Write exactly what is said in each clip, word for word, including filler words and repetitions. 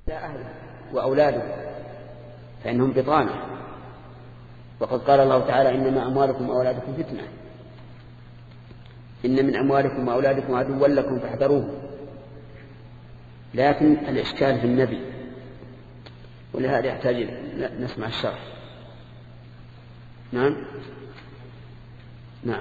أهله وأولاده فإنهم بطانة، وقد قال الله تعالى إنما أموالكم وأولادكم فتنة، إن من أموالكم وأولادكم عدوا لكم فاحذروه. لكن الإشكال في النبي، ولهذا يحتاج نسمع الشرح. نعم نعم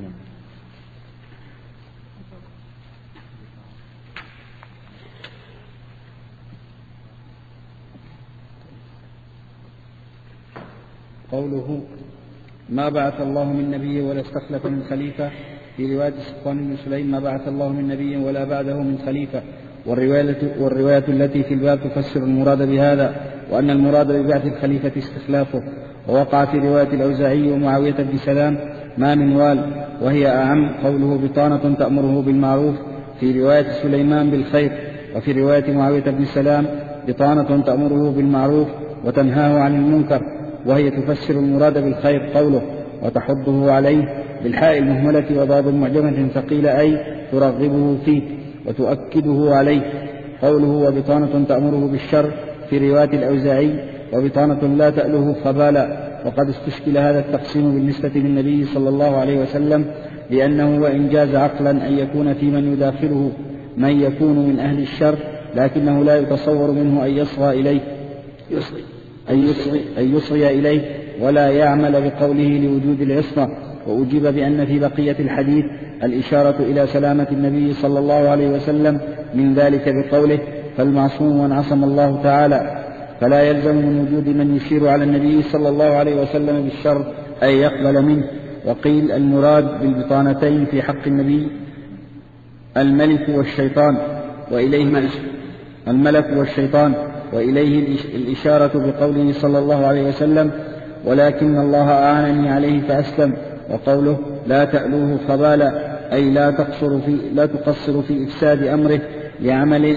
قوله ما بعث الله من نبي ولا استخلف من خليفة، في رواية صفوان بن سليم ما بعث الله من نبي ولا بعده من خليفة، والرواية, والرواية التي في الباب تفسر المراد بهذا، وأن المراد ببعث الخليفة استخلافه. ووقع في رواية الأوزاعي ومعاوية بن سلام ما من وال، وهي أعم، قوله بطانة تأمره بالمعروف، في رواية سليمان بالخير، وفي رواية معاوية بن سلام بطانة تأمره بالمعروف وتنهاه عن المنكر، وهي تفسر المراد بالخير، قوله وتحضه عليه بالحاء المهملة وضاد معجمة ثقيلة أي ترغبه فيه وتؤكده عليه، قوله وبطانة تأمره بالشر، في رواية الأوزاعي وبطانة لا تأله خبالا. وقد استشكل هذا التقسيم بالنسبة للنبي صلى الله عليه وسلم، لأنه وإن جاز عقلا أن يكون في من يداخله من يكون من أهل الشر، لكنه لا يتصور منه أن يصغى إليه يصغي أن يصغي, أن يصغي إليه ولا يعمل بقوله لوجود العصمة. وأجيب بأن في بقية الحديث الإشارة إلى سلامة النبي صلى الله عليه وسلم من ذلك بقوله فالمعصوم من عصم الله تعالى، فلا يلزم من وجود من يشير على النبي صلى الله عليه وسلم بالشر أن يقبل منه. وقيل المراد بالبطانتين في حق النبي الملك والشيطان وإليه الملك والشيطان وإليه الإشارة بقوله صلى الله عليه وسلم ولكن الله أعانني عليه فأسلم، وقوله لا تألوه خبالا أي لا تقصر في, لا تقصر في إفساد أمره لعمل,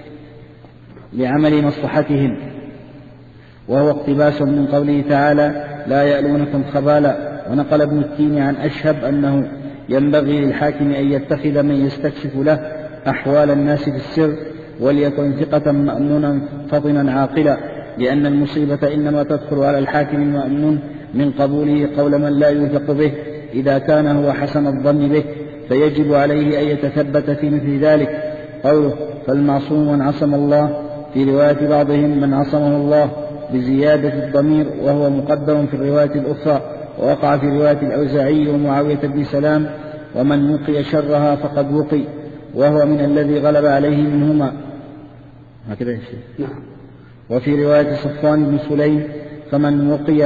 لعمل مصلحتهم، وهو اقتباس من قوله تعالى لا يألونكم خبالا. ونقل ابن التين عن أشهب أنه ينبغي للحاكم أن يتخذ من يستكشف له أحوال الناس في السر، وليكن ثقة مأمونا فطنا عاقلا، لأن المصيبة إنما تدخل على الحاكم المأمون من قبوله قول من لا يوثق به إذا كان هو حسن الظن به، فيجب عليه أن يتثبت في مثل ذلك. قوله فالمعصوم من عصم الله، في رواية بعضهم من عصمه الله بزيادة الضمير، وهو مقدم في الرواية الأخرى. ووقع في رواية الأوزاعي ومعاوية بن سلام ومن وقي شرها فقد وقي، وهو من الذي غلب عليه منهما. هكذا يا شيخ. نعم. وفي رواية صفوان بن سليم فمن وقي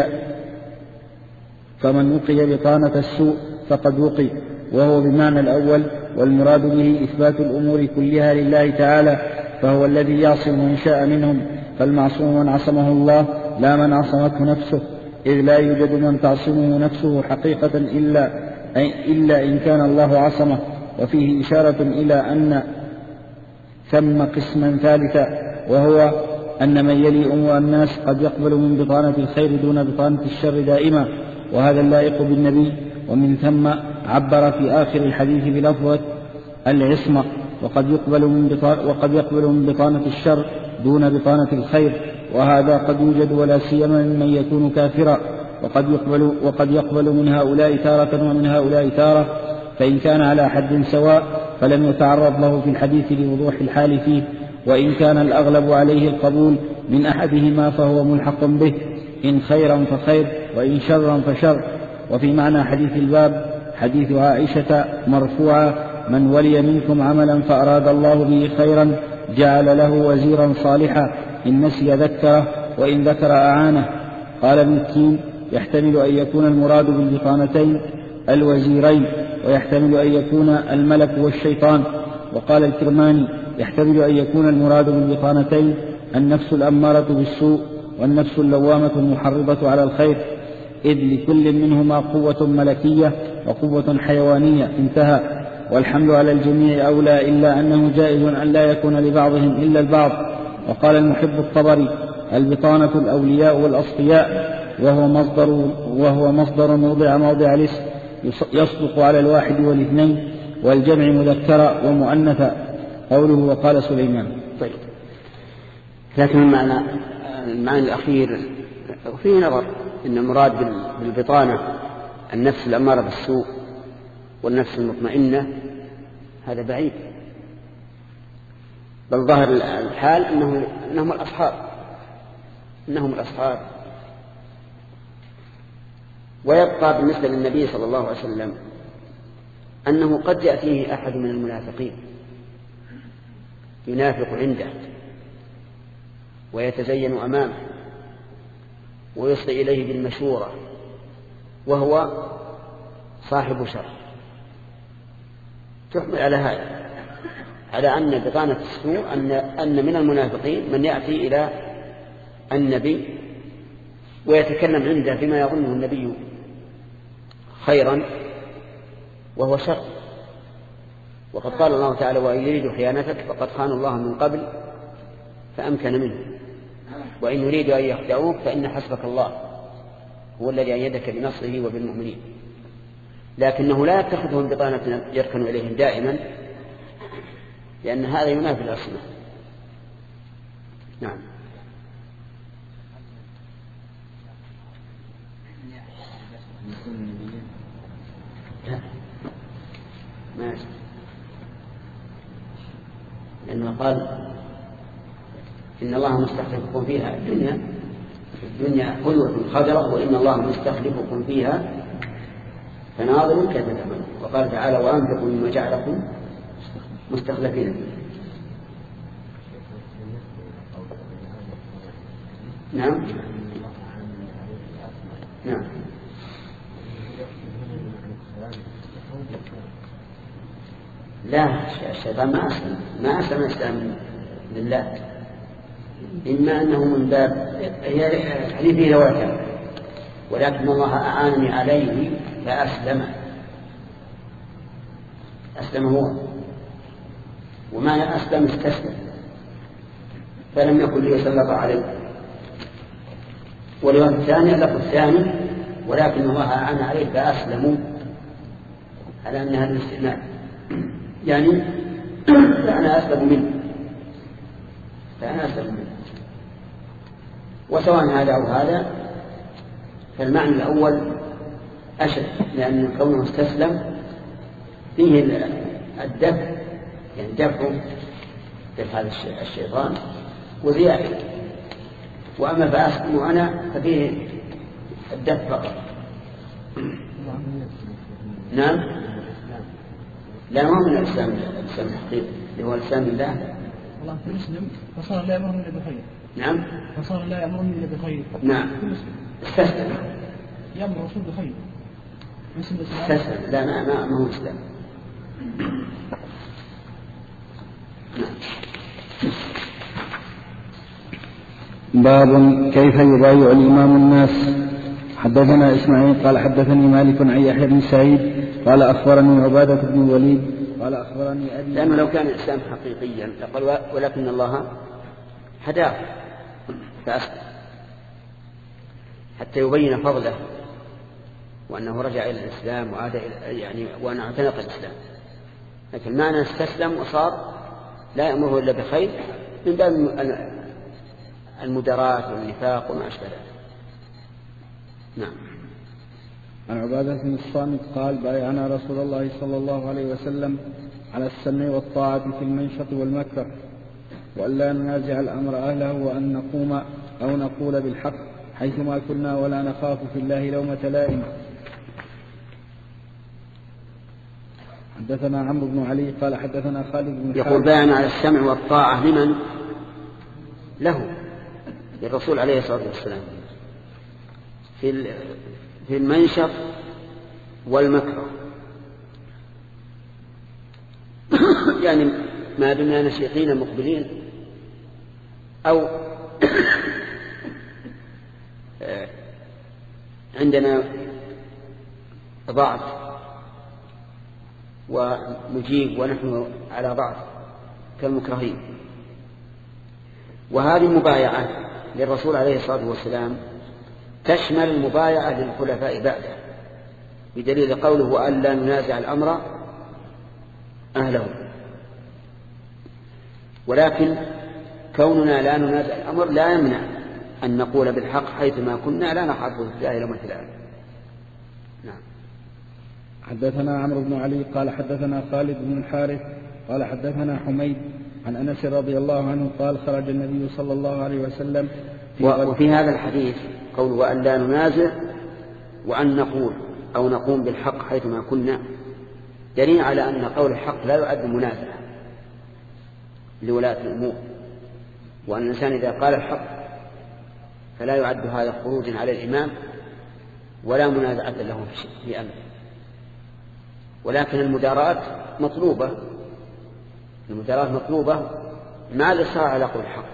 فمن وقي بطانة السوء فقد وقي، وهو بمعنى الأول، والمراد به إثبات الأمور كلها لله تعالى، فهو الذي يعصم من شاء منهم، فالمعصوم من عصمه الله لا من عصمته نفسه، إذ لا يوجد من تعصمه نفسه حقيقة إلا, إلا إن كان الله عصمه. وفيه إشارة إلى أن ثم قسما ثالثا، وهو أن من يلي أمور الناس قد يقبل من بطانة الخير دون بطانة الشر دائما، وهذا اللائق بالنبي. ومن ثم عبر في آخر الحديث بلفظة العصمة، وقد يقبل من بطانة, وقد يقبل من بطانة الشر دون بطانة الخير، وهذا قد يوجد ولا سيما من يكون كافرا، وقد يقبل, وقد يقبل من هؤلاء تارة ومن هؤلاء تارة، فإن كان على حد سواء فلم يتعرض له في الحديث لوضوح الحال فيه، وإن كان الأغلب عليه القبول من أحدهما فهو ملحق به، إن خيرا فخير وإن شرا فشر. وفي معنى حديث الباب حديث عائشة مرفوعا من ولي منكم عملا فأراد الله به خيرا جعل له وزيرا صالحا إن نسي ذكره وإن ذكر أعانه. قال ابن التين يحتمل أن يكون المراد بالبطانتين الوزيرين، ويحتمل أن يكون الملك والشيطان. وقال الكرماني يحتمل أن يكون المراد بالبطانتين النفس الأمارة بالسوء والنفس اللوامة المحرضة على الخير، إذ لكل منهما قوة ملكية وقوة حيوانية، انتهى. والحمل على الجميع أولى، إلا أنه جائز أن لا يكون لبعضهم إلا البعض. وقال المحب الطبري البطانة الأولياء والأصفياء، وهو مصدر, وهو مصدر وضع موضع الاسم يصدق على الواحد والاثنين والجمع مذكرا ومؤنثا. قوله وقال سليمان. طيب، لكن المعنى المعنى الأخير فيه نظر، إن المراد بالبطانة النفس الأمارة بالسوء والنفس المطمئنة، هذا بعيد، بل ظاهر الحال إنه إنهم الأصحاب إنهم الأصحاب ويبقى بالنسبة للنبي صلى الله عليه وسلم أنه قد يأتيه أحد من المنافقين ينافق عنده ويتزين أمامه ويصغي إليه بالمشورة وهو صاحب شر، تحمل على هذا، على أن بطانة السوء أن, أن من المنافقين من يأتي إلى النبي ويتكلم عنده فيما يظنه النبي خيرا وهو شر. وقد قال الله تعالى: وإن يريدوا خيانتك فقد خانوا الله من قبل فأمكن منه، وإن يريدوا أن يخدعوك فإن حسبك الله هو الذي أيدك بنصره وبالمؤمنين. لكنه لا يتخذهم بطانة يركن إليهم دائما، لأن هذا ينافي العصمة. نعم. لا ما يجب، لأنه قال: إن الله مستخلفكم فيها الدنيا الدنيا خلوة خضرة وإن الله مستخلفكم فيها فناظر كيف تعملون. وقال تعالى: وأنفقوا مما جعلكم مستخلفين. نعم نعم لا، الشيطان ما أسلم ما أسلم الإسلام لله، إما أنه من باب هي فيه رواية، ولكن الله أعانني عليه فأسلم أسلم هو، وما أسلم استسلم فلم يكن ليسلط عليه. والرواية الثانية اللفظ الثاني: ولكن الله أعان عليه فأسلموا، على أن هذا الاستئناف يعني فأنا أسلم منه فأنا أسلم منه. وسواء هذا أو هذا فالمعنى الأول أشد، لأن كونه استسلم فيه الدفع، يعني دفع دفع هذا الشيطان وزيادة. وأما فأسلم أنا ففيه الدفع فقط. نعم لا، ما من الإسلام الإسلام الحقيقي اللي هو الإسلام الله. الله في مسلم فصار لا يأمرهم إلا بخير. نعم فصار لا يأمرهم إلا بخير. نعم استسلم يأمر الرسول بخير. استسلم لا ما ما ما هو إسلام. باب كيف يبايع الإمام الناس. حدثنا إسماعيل قال حدثني مالك عن يحيى بن سعيد قال أخبرني عبادة بن الوليد قال أخبرني أبي. لأنه لو كان الإسلام حقيقيا لقال ولكن الله هداه فأسلم حتى يبين فضله وأنه رجع إلى الإسلام وعاد يعني وأنه اعتنق الإسلام. لكن معنى استسلم وصار لا يأمره إلا بخير من باب المدارات والنفاق وما أشبه ذلك. نعم. عن عبادة بن الصامت قال: بايعنا رسول الله صلى الله عليه وسلم على السمع والطاعة في المنشط والمكره، وأن لا ننازع الأمر أهله، وأن نقوم أو نقول بالحق حيثما كنا ولا نخاف في الله لومة لائم. حدثنا عمرو بن علي قال حدثنا خالد بن حارث يقول: بايعنا على السمع والطاعة لمن؟ له، للرسول عليه الصلاة والسلام في في المنشط والمكره، يعني ما دمنا نشيطين مقبلين أو عندنا ضعف ونجيب ونحن على ضعف كالمكرهين. وهذه المبايعة للرسول عليه الصلاة والسلام تشمل المبايعة للخلفاء بعده، بدليل قوله: وأن لا ننازع الأمر أهله. ولكن كوننا لا ننازع الأمر لا يمنع أن نقول بالحق حيثما كنا لا نخاف في الله لومة لائم. نعم. حدثنا عمرو بن علي قال حدثنا خالد بن الحارث قال حدثنا حميد عن أنس رضي الله عنه قال خرج النبي صلى الله عليه وسلم في وفي هذا الحديث قول وأن لا ننازع وأن نقول أو نقوم بالحق حيثما كنا دليل على أن قول الحق لا يعد منازعة لولاة الأمور، وأن الإنسان إذا قال الحق فلا يعد هذا خروجا على الإمام ولا منازعة له في أمره، ولكن المداراة مطلوبة المداراة مطلوبة مع الإصرار على قول الحق.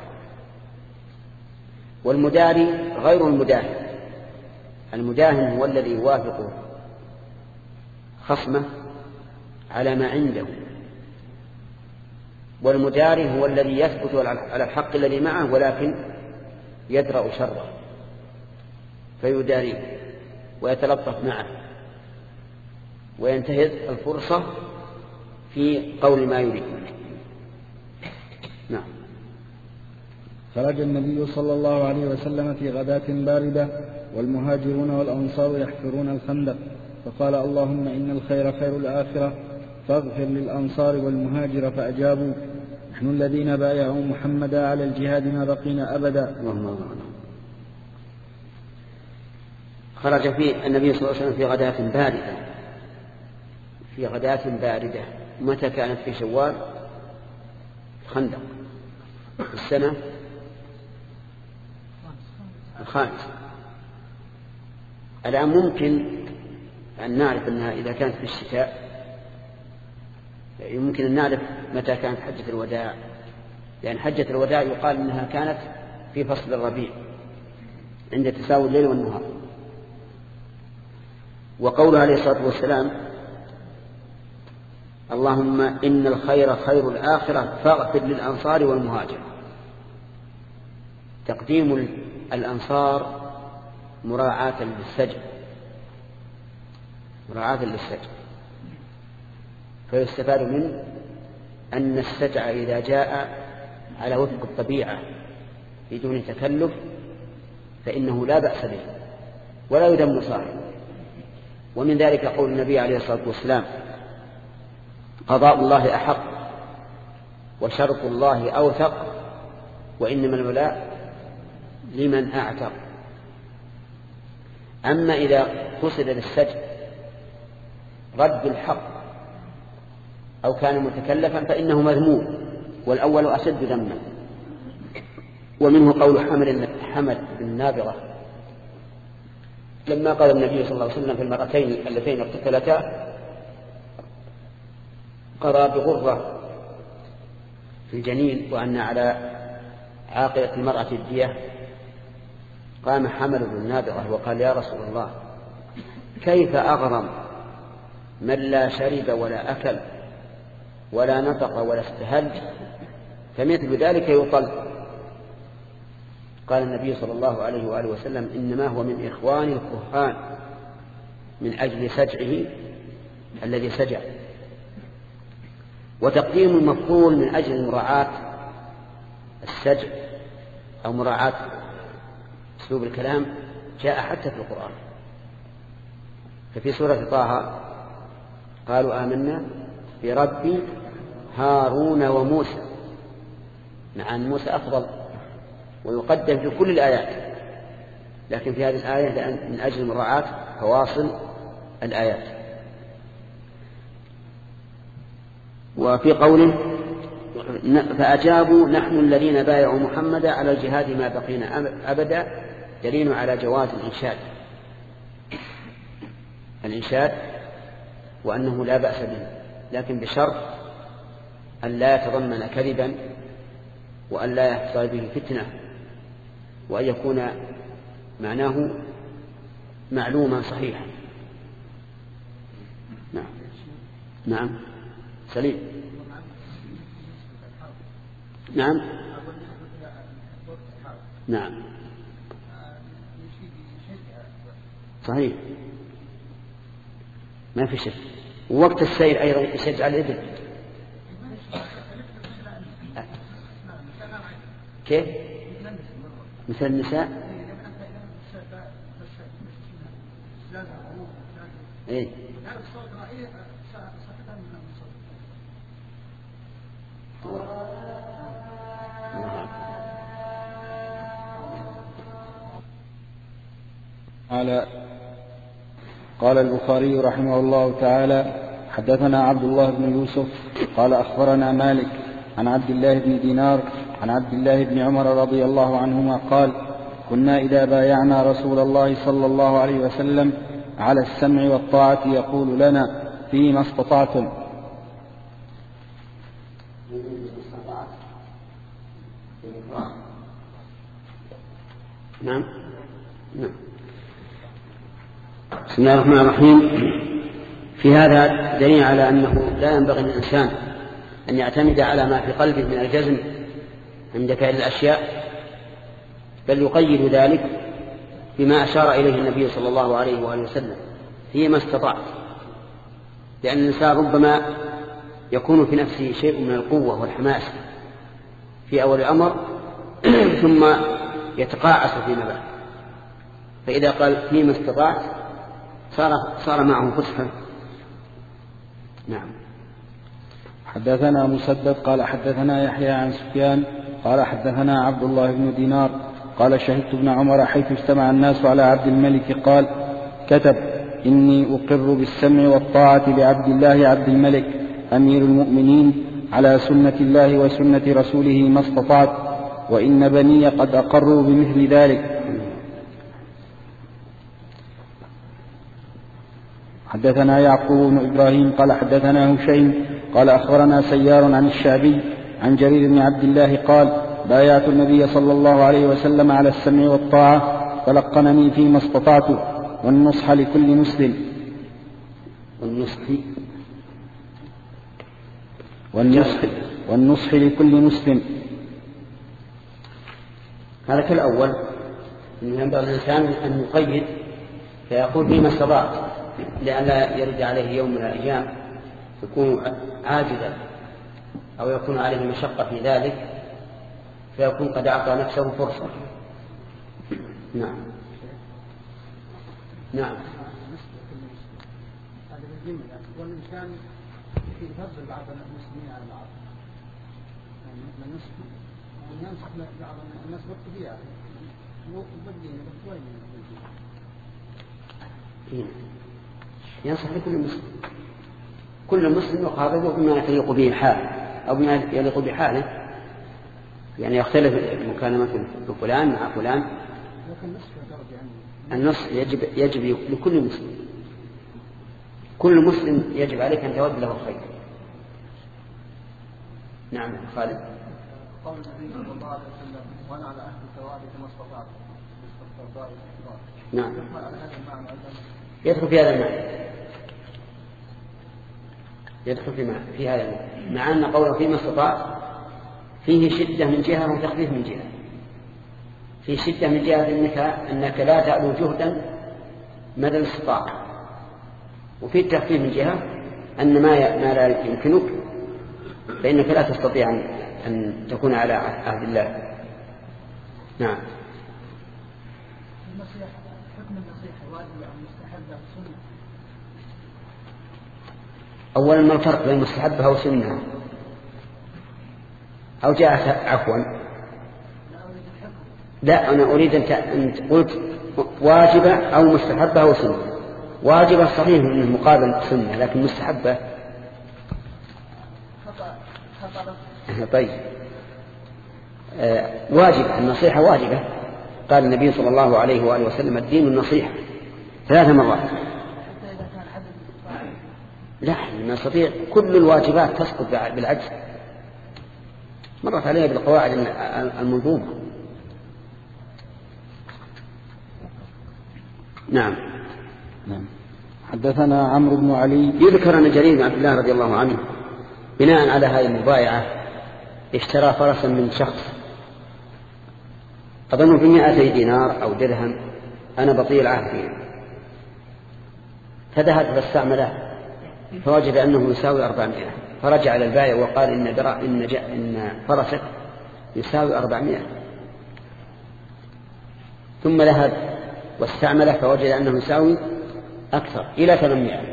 والمداري غير المداهن، المداهن هو الذي يوافق خصمه على ما عنده، والمداري هو الذي يثبت على الحق الذي معه ولكن يدرأ شره فيداريه ويتلطف معه وينتهز الفرصة في قول ما يريد. نعم. خرج النبي صلى الله عليه وسلم في غداة باردة والمهاجرون والأنصار يحفرون الخندق، فقال اللهم إن الخير خير الآخرة فاغفر للأنصار والمهاجر، فأجابوا نحن الذين بايعوا محمدا على الجهاد ما بقينا أبدا. خرج في النبي صلى الله عليه وسلم في غداة باردة في غداة باردة متى كانت؟ في شوال الخندق في السنة الخامسة. الآن ممكن أن نعرف أنها إذا كانت في الشتاء يمكن أن نعرف متى كانت حجة الوداع، لأن حجة الوداع يقال أنها كانت في فصل الربيع عند تساوي الليل والنهار. وقوله عليه الصلاة والسلام اللهم إن الخير خير الآخرة فاغفر للأنصار والمهاجر، تقديم الأنصار مراعاة للسجع مراعاة للسجع فيستفاد منه أن السجع إذا جاء على وفق الطبيعة بدون تكلف فإنه لا بأس به ولا يذم صاحبه. ومن ذلك قول النبي عليه الصلاة والسلام قضاء الله أحق وشرط الله أوثق وإنما الولاء لمن أعتق. أما إذا قصد للسجع رد الحق أو كان متكلفا فإنه مذموم، والأول أشد ذما. ومنه قول حمد حمد بن نابغة لما قال النبي صلى الله عليه وسلم في المرأتين اللتين اقتتلتا قضى بغرة في الجنين وأن على عاقلة المرأة الدية، قام حمد بن نابغة وقال يا رسول الله كيف أغرم من لا شرب ولا أكل ولا نطق ولا استهل فمثل ذلك يطل. قال النبي صلى الله عليه وآله وسلم إنما هو من إخوان الكهان من أجل سجعه الذي سجع. وتقديم المفضول من أجل مراعاة السجع أو مراعاة أسلوب الكلام جاء حتى في القرآن. ففي سورة طه قالوا آمنا برب هارون وموسى، مع أن موسى أفضل ويقدم في كل الآيات، لكن في هذه الآية من أجل مراعاة فواصل الآيات. وفي قوله فأجابوا نحن الذين بايعوا محمدا على الجهاد ما بقينا أبدا دليل على جواز الإنشاد الإنشاد وأنه لا بأس به، لكن بشرط أن لا يتضمن كذبا وأن لا يحصل به فتنة وأن يكون معناه معلوما صحيحا. نعم نعم سليم. نعم نعم صحيح ما في شك. ووقت السير أيضا يشجع الإبل. كيف؟ مثل النساء. إيه؟ على قال البخاري رحمه الله تعالى: حدثنا عبد الله بن يوسف قال أخبرنا مالك عن عبد الله بن دينار عن عبد الله بن عمر رضي الله عنهما قال: كنا إذا بايعنا رسول الله صلى الله عليه وسلم على السمع والطاعة يقول لنا: فيما استطعتم. نعم. نعم. بسم الله الرحمن الرحيم. في هذا دليل على أنه لا ينبغي للإنسان أن يعتمد على ما في قلبه من الجزم عند فعل الأشياء، بل يقيد ذلك بما أشار إليه النبي صلى الله عليه وآله وسلم: فيما استطعت. لأن الإنسان ربما يكون في نفسه شيء من القوة والحماس في أول الأمر ثم يتقاعس فيما بعد، فإذا قال فيما استطعت صار, صار معه فسحة. نعم. حدثنا مسدد قال حدثنا يحيى عن سفيان قال حدثنا عبد الله بن دينار قال: شهدت ابن عمر حيث اجتمع الناس على عبد الملك قال: كتب: إني أقر بالسمع والطاعة لعبد الله عبد الملك أمير المؤمنين على سنة الله وسنة رسوله ما استطعت، وإن بني قد أقروا بمثل ذلك. حدثنا يعقوب بن إبراهيم قال حدثنا هشيم قال أخبرنا سيار عن الشعبي عن جرير بن عبد الله قال: بايعت النبي صلى الله عليه وسلم على السمع والطاعة فلقنني فيما استطعت، والنصح لكل مسلم والنصح والنصح, والنصح لكل مسلم. هذا كالأول، أن ينبغي الإنسان أن يقيد فيقول فيما استطعت، لئلا يرد عليه يوم من الأيام يكون عاجزا أو يكون عليه مشقة في ذلك فيكون قد أعطى نفسه فرصة. نعم. نعم. والإنسان يفضل بعض المسلمين على بعض، يعني ينصح بعض الناس بالطبيعة وبالدين ينصح لكل مسلم. كل مسلم يخاطبه بما يليق به الحال أو بما يليق بحاله، يعني يختلف مكالمة بفلان مع فلان. النصح يجب, يجب لكل مسلم. كل مسلم يجب عليك أن تود له الخير. نعم. خالد. قول النبي صلى الله عليه وسلم: وانا على اهل الثواب كما استطعت. نعم. يدخل في هذا المعنى، يدخل في, في هذا المعنى، مع أن قوله فيما استطعت فيه شدة من جهة وتخفيف من جهة. في شدة من جهة أنك, أنك لا تعلو جهدا مدى الاستطاعة، وفي التخفيف من جهة أن ما, ما لا يمكنك فإنك لا تستطيع أن تكون على عهد الله. نعم. أولا ما الفرق بين مستحبها وسنها؟ أو جاءت عفوا لا أنا أريد أن قلت واجبة أو مستحبة أو سنة. واجبة صحيح من المقابل سنة، لكن مستحبة طيب آه واجبة. النصيحة واجبة. قال النبي صلى الله عليه وآله وسلم: الدين النصيحة ثلاث مرات. لا نستطيع كل الواجبات تسقط بالعجز، مرت عليها بالقواعد المنظومة. نعم. نعم. حدثنا عمرو بن علي. يذكر أن جرير بن عبد الله رضي الله عنه بناء على هذه المبايعة اشترى فرسا من شخص أظن بمئتي دينار أو درهم، أنا بطيء العهد فيه، فذهب فاستعمله فوجد أنه يساوي أربعمائة، فرجع إلى البائع وقال إن, درا إن, إن فرسك يساوي أربعمائة. ثم ذهب واستعمله فوجد أنه يساوي أكثر إلى ثمانمائة،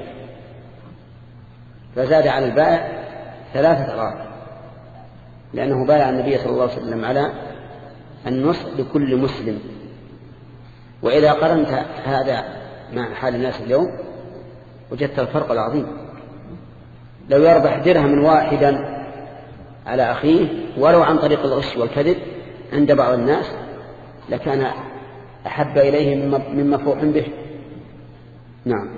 فزاد على البائع ثلاثة أضعاف، لأنه بايع النبي صلى الله عليه وسلم على النصح لكل مسلم. وإذا قرنت هذا مع حال الناس اليوم وجدت الفرق العظيم. لو يربح درهم واحدا على أخيه ولو عن طريق الغش والكذب عند بعض الناس لكان أحب إليه مما مفروح به. نعم.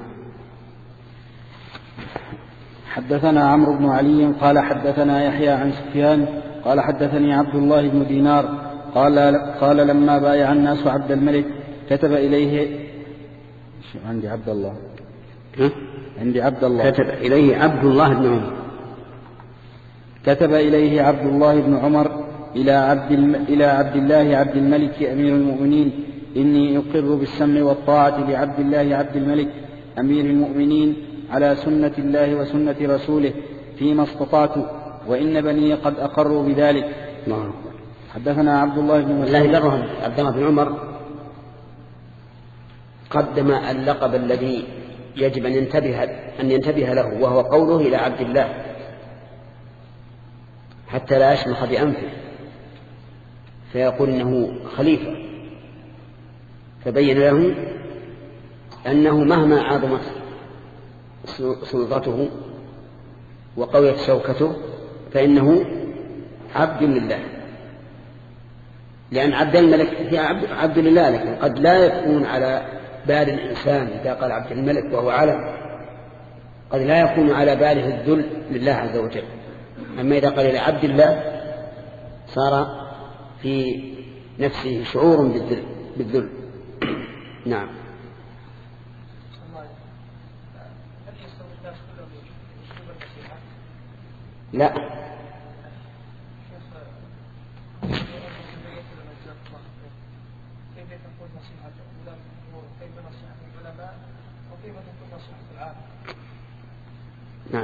حدثنا عمرو بن علي قال حدثنا يحيى عن سفيان قال حدثني عبد الله بن دينار قال قال لما بايع الناس عبد الملك كتب إليه عندي عبد الله عندي عبد الله كتب إليه عبد الله بن عمر كتب إليه عبد الله بن عمر إلى عبد إلى عبد الله عبد الملك أمير المؤمنين إني أقر بالسمع والطاعة لعبد الله عبد الملك أمير المؤمنين على سنة الله وسنة رسوله فيما استطعت، وإن بني قد أقروا بذلك. الله. حدثنا عبد الله بن الله يقرهم. عبد الله بن عمر قدم اللقب الذي يجب أن ينتبه, أن ينتبه له، وهو قوله إلى عبد الله حتى لا يشمخ بأنفه فيقول إنه خليفة، فبين له أنه مهما عظمت سلطته وقويت شوكته فإنه عبد لله، لأن عبد الملك هي عبد لله، لكن قد لا يكون على بال الإنسان إذا قال عبد الملك وهو علم، قد لا يكون على باله الذل لله عز وجل. أما إذا قال إلى عبد الله صار في نفسه شعور بالذل, بالذل. نعم. لا نعم.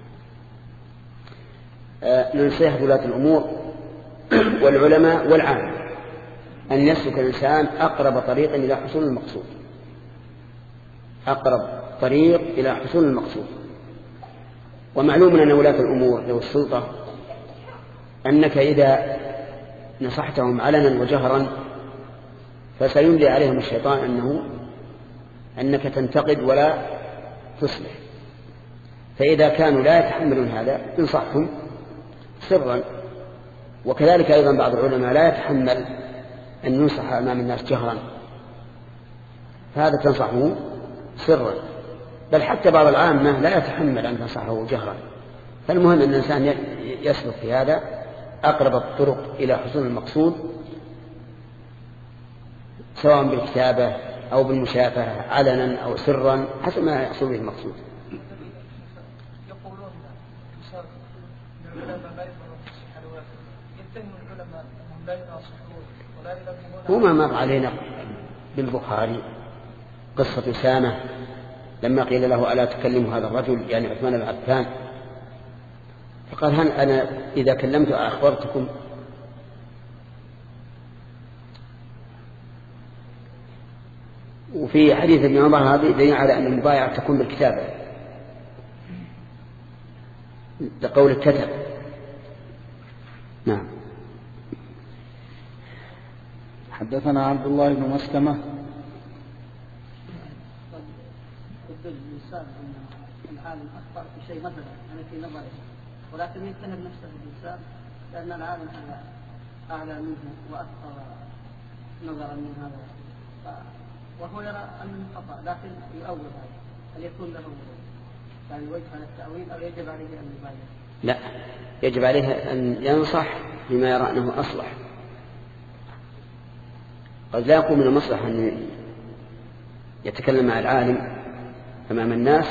نصيحة ولاة الأمور والعلماء والعامة أن يسلك الإنسان أقرب طريق إلى حصول المقصود، أقرب طريق إلى حصول المقصود. ومعلوم أن ولاة الأمور ذو السلطة أنك إذا نصحتهم علنا وجهرا فسيملي عليهم الشيطان أنه أنك تنتقد ولا تصلح، فإذا كانوا لا يتحملون هذا انصحهم سرا. وكذلك أيضا بعض العلماء لا يتحمل أن ينصح أمام الناس جهرا، فهذا تنصحه سرا. بل حتى بعض العامة لا يتحمل أن تنصحه جهرا. فالمهم أن الإنسان يسلك في هذا أقرب الطرق إلى حصول المقصود، سواء بالكتابة أو بالمشافهة علنا أو سرا حسب ما يحصل به المقصود. يقولون العلماء لا يفعلون النصيحة لولاة يتهم العلماء أنهم لا يناصحون ولا يلمون. وما مر علينا بالبخاري قصة أسامة لما قيل له ألا تكلم هذا الرجل يعني عثمان بن عفان، فقال هل أنا إذا كلمت أخبرتكم؟ وفي حديث ابن عمر هذا دليل على أن المبايعة تكون بالكتابة لقول الكتب. نعم. حدثنا عبد الله بن مسلمة. الإنسان أن العالم أخطأ في شيء مثلا يعني في نظره، ولكن يتهم نفسه الإنسان لأن العالم أعلى منه وأكثر نظرا من هذا، وهو يرى أنه خطأ لكن يؤول هذا. هل يكون له يعني وجه على التأويل أو يجب عليه أن يبايع؟ لا، يجب عليه أن ينصح بما يرى أنه أصلح. قد لا يكون من المصلحة أن يتكلم مع العالم أمام الناس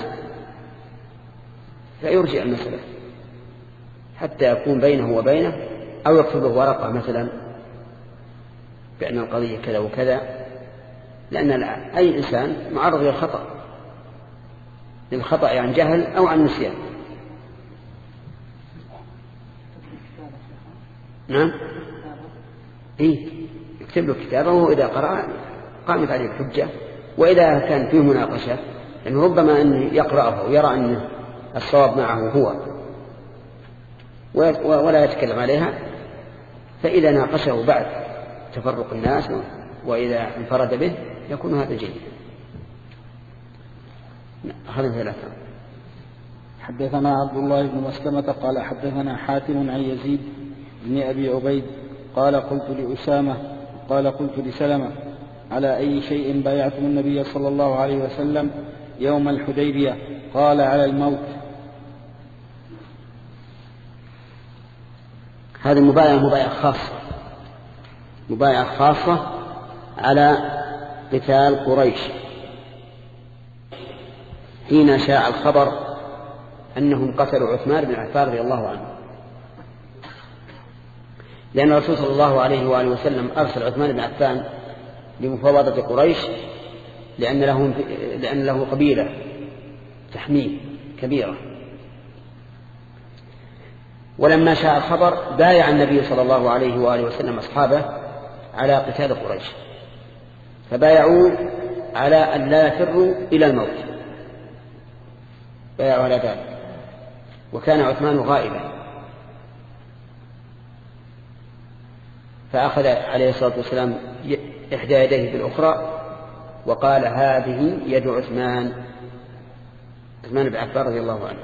فيرجع المسألة حتى يكون بينه وبينه، أو يكتب له ورقة مثلا بأن القضية كذا وكذا، لأن أي إنسان معرض للخطأ، للخطأ عن جهل أو عن نسيان. نعم. إيه يكتب له كتابه، وإذا قرأ قامت عليه الحجة. وإذا كان فيه مناقشة يعني ربما أن يقرأه ويرى أن الصواب معه هو ولا يتكلم عليها، فإذا ناقشه بعد تفرق الناس وإذا انفرد به يكون هذا جيدا. هذا ثلاثة. حدثنا عبد الله بن مسلمة قال حدثنا حاتم عن يزيد بن أبي عبيد قال قلت لأسامة قال قلت لسلمة على أي شيء بايعتم النبي صلى الله عليه وسلم يوم الحديبية؟ قال على الموت. هذه مبايعة مبايعة خاصة مبايعة خاصة على قتال قريش حين شاع الخبر أنهم قتلوا عثمان بن عفان رضي الله عنه، لأن الرسول صلى الله عليه وآله وسلم أرسل عثمان بن عفان لمفاوضة قريش لأن له, لأن له قبيلة تحميه كبيرة. ولما شاء الخبر بايع النبي صلى الله عليه وآله وسلم أصحابه على قتال قريش، فبايعوا على أن لا يفروا إلى الموت، بايعوا على ذلك. وكان عثمان غائبا، فأخذ عليه الصلاة والسلام إحدى يديه بالأخرى وقال هذه يد عثمان عثمان بن عفان رضي الله عنه.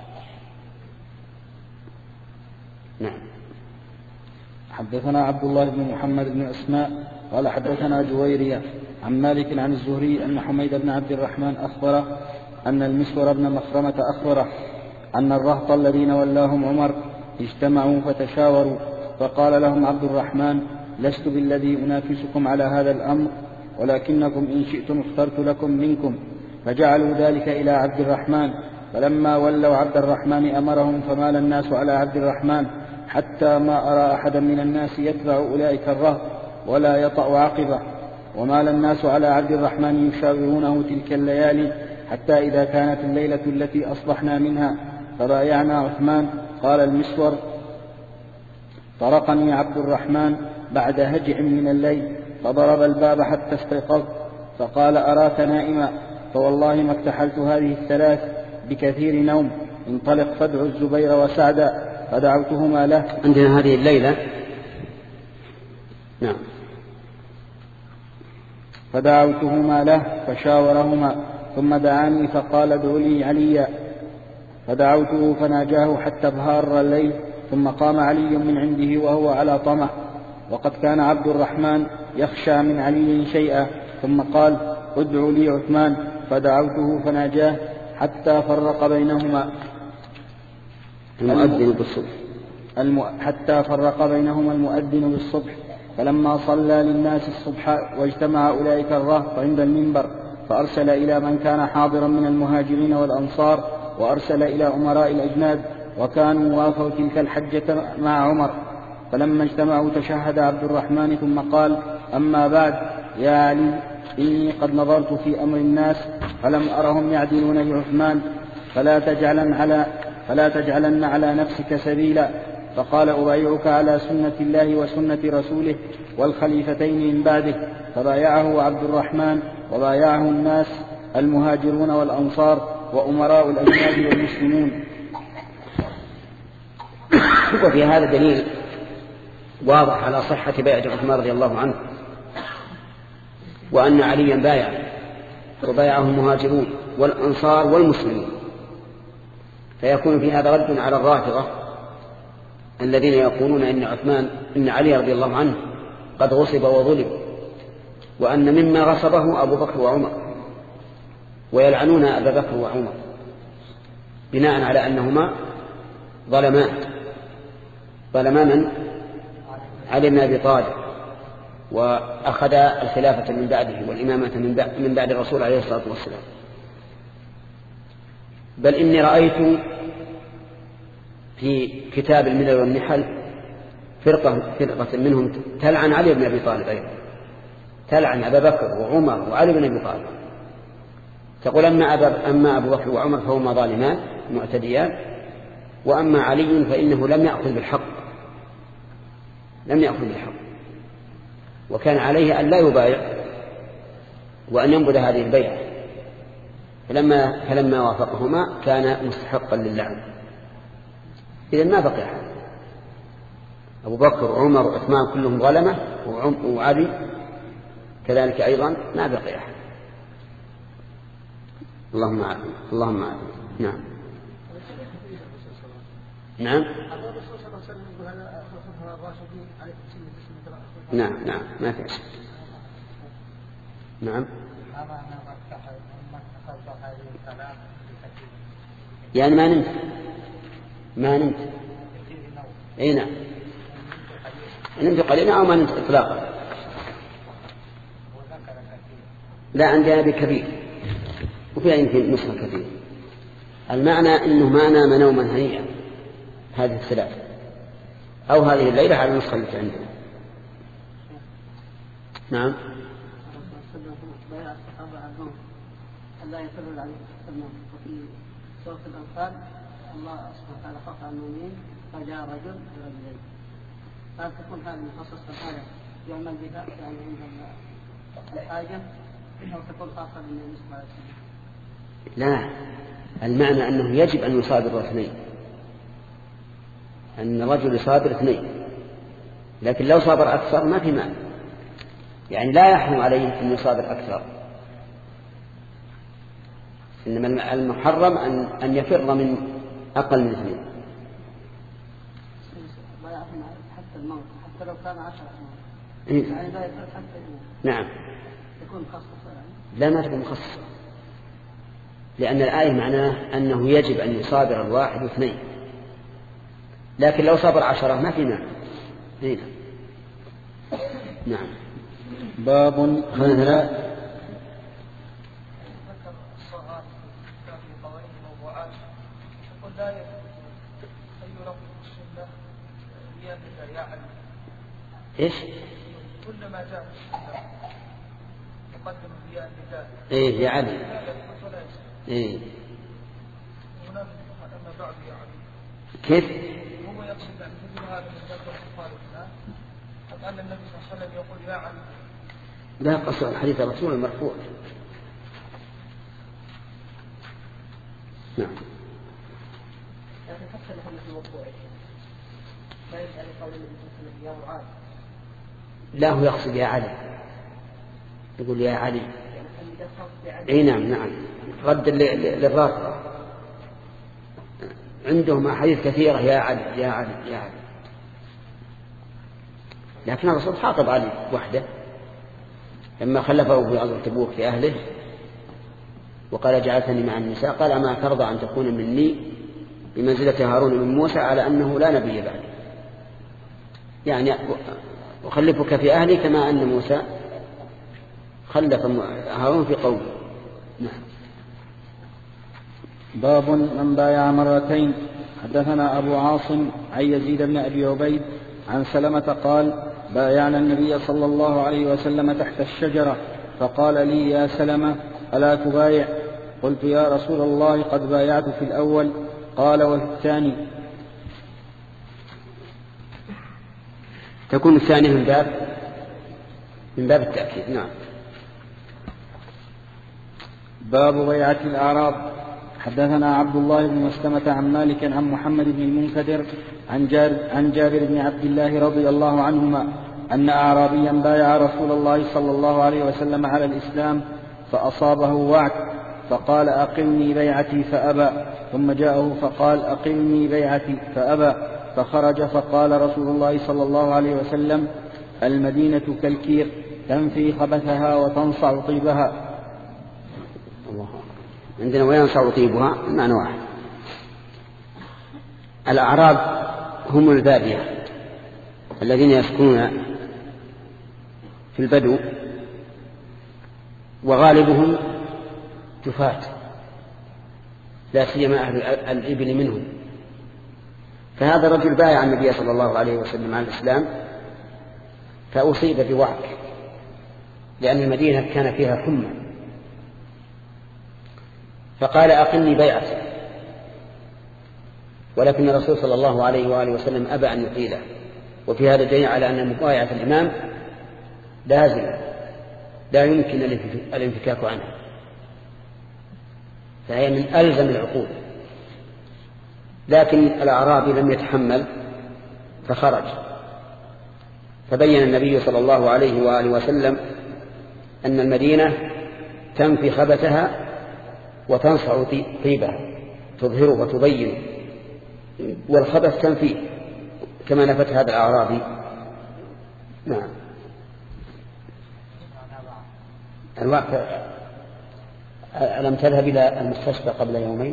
نعم. حدثنا عبد الله بن محمد بن أسماء قال حدثنا جويرية عن مالك عن الزهري أن حميد بن عبد الرحمن أخبره أن المسور بن مخرمة أخبره أن الرهط الذين ولاهم عمر اجتمعوا فتشاوروا، فقال لهم عبد الرحمن لست بالذي أنافسكم على هذا الأمر، ولكنكم إن شئتم اخترت لكم منكم. فجعلوا ذلك إلى عبد الرحمن، فلما ولوا عبد الرحمن أمرهم فمال الناس على عبد الرحمن حتى ما أرى أحدا من الناس يتبع أولئك الرهط ولا يطأ عقبه. ومال الناس على عبد الرحمن يشاورونه تلك الليالي حتى إذا كانت الليلة التي أصبحنا منها فبايعنا عثمان. قال المسور طرقني عبد الرحمن بعد هجع من الليل فضرب الباب حتى استيقظت فقال أراك نائما، فوالله ما اكتحلت هذه الثلاث بكثير نوم، انطلق فادع الزبير وسعدا. فدعوتهما له. عندنا هذه الليلة. نعم. فدعوتهما له فشاورهما ثم دعاني فقال ادعوا لي عليا، فدعوته فناجاه حتى ابهار الليل، ثم قام علي من عنده وهو على طمع، وقد كان عبد الرحمن يخشى من علي شيئا، ثم قال ادعوا لي عثمان، فدعوته فناجاه حتى فرق بينهما المؤذن بالصبح الم... حتى فرق بينهما المؤذن بالصبح. فلما صلى للناس الصبح واجتمع أولئك الرهط عند المنبر، فأرسل إلى من كان حاضرا من المهاجرين والأنصار، وأرسل إلى أمراء الأجناد، وكانوا وافوا تلك الحجة مع عمر. فلما اجتمعوا تشهد عبد الرحمن ثم قال أما بعد يا علي إني قد نظرت في أمر الناس فلم أرهم يعدلون بعثمان، فلا تجعلن على, فلا تجعلن على نفسك سبيلا. فقال أبايعك على سنة الله وسنة رسوله والخليفتين من بعده. فبايعه عبد الرحمن وبايعه الناس المهاجرون والأنصار وأمراء الأجناد والمسلمون. وفي هذا دليل واضح على صحة بيعة عثمان رضي الله عنه، وأن عليا بايع وبايعه المهاجرون والأنصار والمسلمين، فيكون في هذا رد على الرافضة الذين يقولون إن عثمان إن علي رضي الله عنه قد غصب وظلم، وأن مما غصبه أبو بكر وعمر، ويلعنون أبا بكر وعمر بناء على أنهما ظلمان ظلما من علي بن أبي طالب، وأخذ الخلافة من بعده والإمامة من بعد الرسول عليه الصلاة والسلام. بل إني رأيت في كتاب الملل والنحل فرقة, فرقة منهم تلعن علي بن أبي طالب أيضا، تلعن أبا بكر وعمر وعلي بن أبي طالب، تقول أما, أبا أما أبو بكر وعمر فهما ظالمان معتديان، وأما علي فإنه لم يأخذ بالحق لم يأخذ بالحق وكان عليه أن لا يبايع وأن ينبذ هذه البيعة، فلما, فلما وافقهما كان مستحقا للعنة. إذن ما بقي أحد، أبو بكر وعمر وعثمان كلهم ظلمة، وعلي كذلك أيضا ما بقي أحد. اللهم عافية اللهم عافية. نعم نعم نعم نعم ما في شيء. نعم يعني ما نمت ما نمت اي نعم نمت قليلا او ما نمت اطلاقا. لا عندي ابي كبير وفيها يمكن نصف كثير. المعنى انه ما نام نوما هنيئا هذه الثلاث او هذه الليله على النسخه التي عندنا. نعم لا يصلوا عليه وسلم. وفي سورة الأنفال الله سبحانه وتعالى خاف عن المؤمنين فجاء رجل برجلين. هل تكون هذه مخصصة الآية يعمل بها يعني عند الحاجة أو تكون خاصة بالنبي صلى الله عليه وسلم؟ لا، المعنى أنه يجب أن يصابر اثنين، أن الرجل يصابر اثنين، لكن لو صابر أكثر ما في معنى، يعني لا يحرم عليه أن يصابر أكثر، إنما المحرم أن أن يفر من أقل من اثنين. حتى الموت حتى لو كان عشرة إيه؟ يعني لا يفر حتى الموت. نعم تكون مخصصة يعني؟ لا ما تكون مخصصة، لأن الآية معناه أنه يجب أن يصابر الواحد اثنين، لكن لو صبر عشرة ما في معنى. إيه؟ نعم. باب خلنا لا أي لفظ السنة هي يا علي. إيش؟ كل ما جاء السنة يقدم هي النداء. إيه يا علي. إيه. هنا أما بعد يا علي. كيف؟ هو يقصد أن مثل هذا من ذكر خالفنا قد أن النبي صلى الله عليه وسلم يقول يا علي. لا قصر حديث الرسول المرفوع. نعم. لكن حتى لهم في الموضوع لا يسأل قول النبي صلى الله عليه وسلم يا معاذ. لا هو يقصد يا علي، يقول يا علي. اي نعم نعم رد للرافضة، عندهم أحاديث كثيرة يا علي يا علي يا علي، لكن الرسول خاطب علي وحده لما خلفه في غزوة تبوك في أهله وقال جعلتني مع النساء، قال أما ترضى أن تكون مني بمنزلة هارون من موسى على أنه لا نبي بعد، يعني أخلفك في أهلي كما أن موسى خلف هارون في قومه. نعم. باب من بايع مرتين. حدثنا أبو عاصم عن يزيد بن أبي عبيد عن سلمة قال بايعنا النبي صلى الله عليه وسلم تحت الشجرة فقال لي يا سلمة ألا تبايع؟ قلت يا رسول الله قد بايعت في الأول. قال وفي الثاني؟ تكون الثانية من باب من باب التأكيد. نعم. باب بيعة الأعراب. حدثنا عبد الله بن مسلمة عن مالك عن محمد بن المنكدر عن جابر, عن جابر بن عبد الله رضي الله عنهما أن أعرابيا بايع رسول الله صلى الله عليه وسلم على الإسلام فأصابه وعك فقال أقلني بيعتي فأبى، ثم جاءه فقال أقلني بيعتي فأبى، فخرج فقال رسول الله صلى الله عليه وسلم المدينة كالكير تنفي خبثها وتنصع طيبها. الله. عندنا وينصع طيبها معنى واحد. الأعراب هم البادية الذين يسكنون في البدو وغالبهم جفاة لا سيما أهل الإبل منهم، فهذا الرجل بايع النبي صلى الله عليه وسلم على الإسلام فأصيب بوعك لأن المدينة كان فيها حمى، فقال أقلني بيعتي، ولكن الرسول صلى الله عليه وآله وسلم أبى أن يطيله. وفي هذا دليل على أن مبايعة الإمام لازمة لا يمكن الانفكاك عنها، فهي من ألزم العقول. لكن الأعرابي لم يتحمل فخرج، فبين النبي صلى الله عليه وآله وسلم أن المدينة تنفي خبثها وتنصع طيبها، تظهره وتبين، والخبث تنفيه كما نفت هذا الأعرابي. نعم. الوقت ألم تذهب إلى المستشفى قبل يومين؟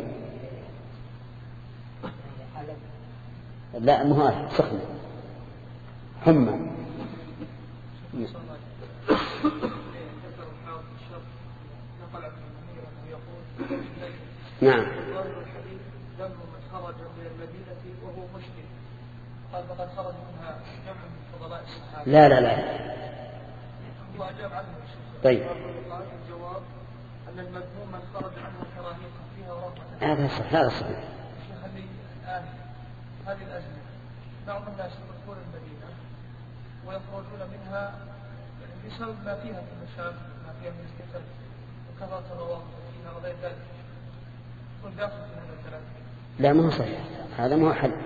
لا مهار سخنة حمى. نعم. دم من خرج من المدينة وهو مشرك، قال فقد خرج منها جمع من فضلاء الصحابة. لا لا لا. هو أجاب عنه. طيب. قال الجواب أن المذموم من خرج عنه كراهية فيها ورحمة. هذا صحيح. هذا صحيح. شيخ لي الآن هذه الأزمة بعض الناس يدخلون المدينة ويخرجون منها يعني بسبب ما فيها من مشاكل، ما فيها من الفتن وكثرة الروابط فيها وغير ذلك. لا ما هو صحيح، هذا ما هو حل.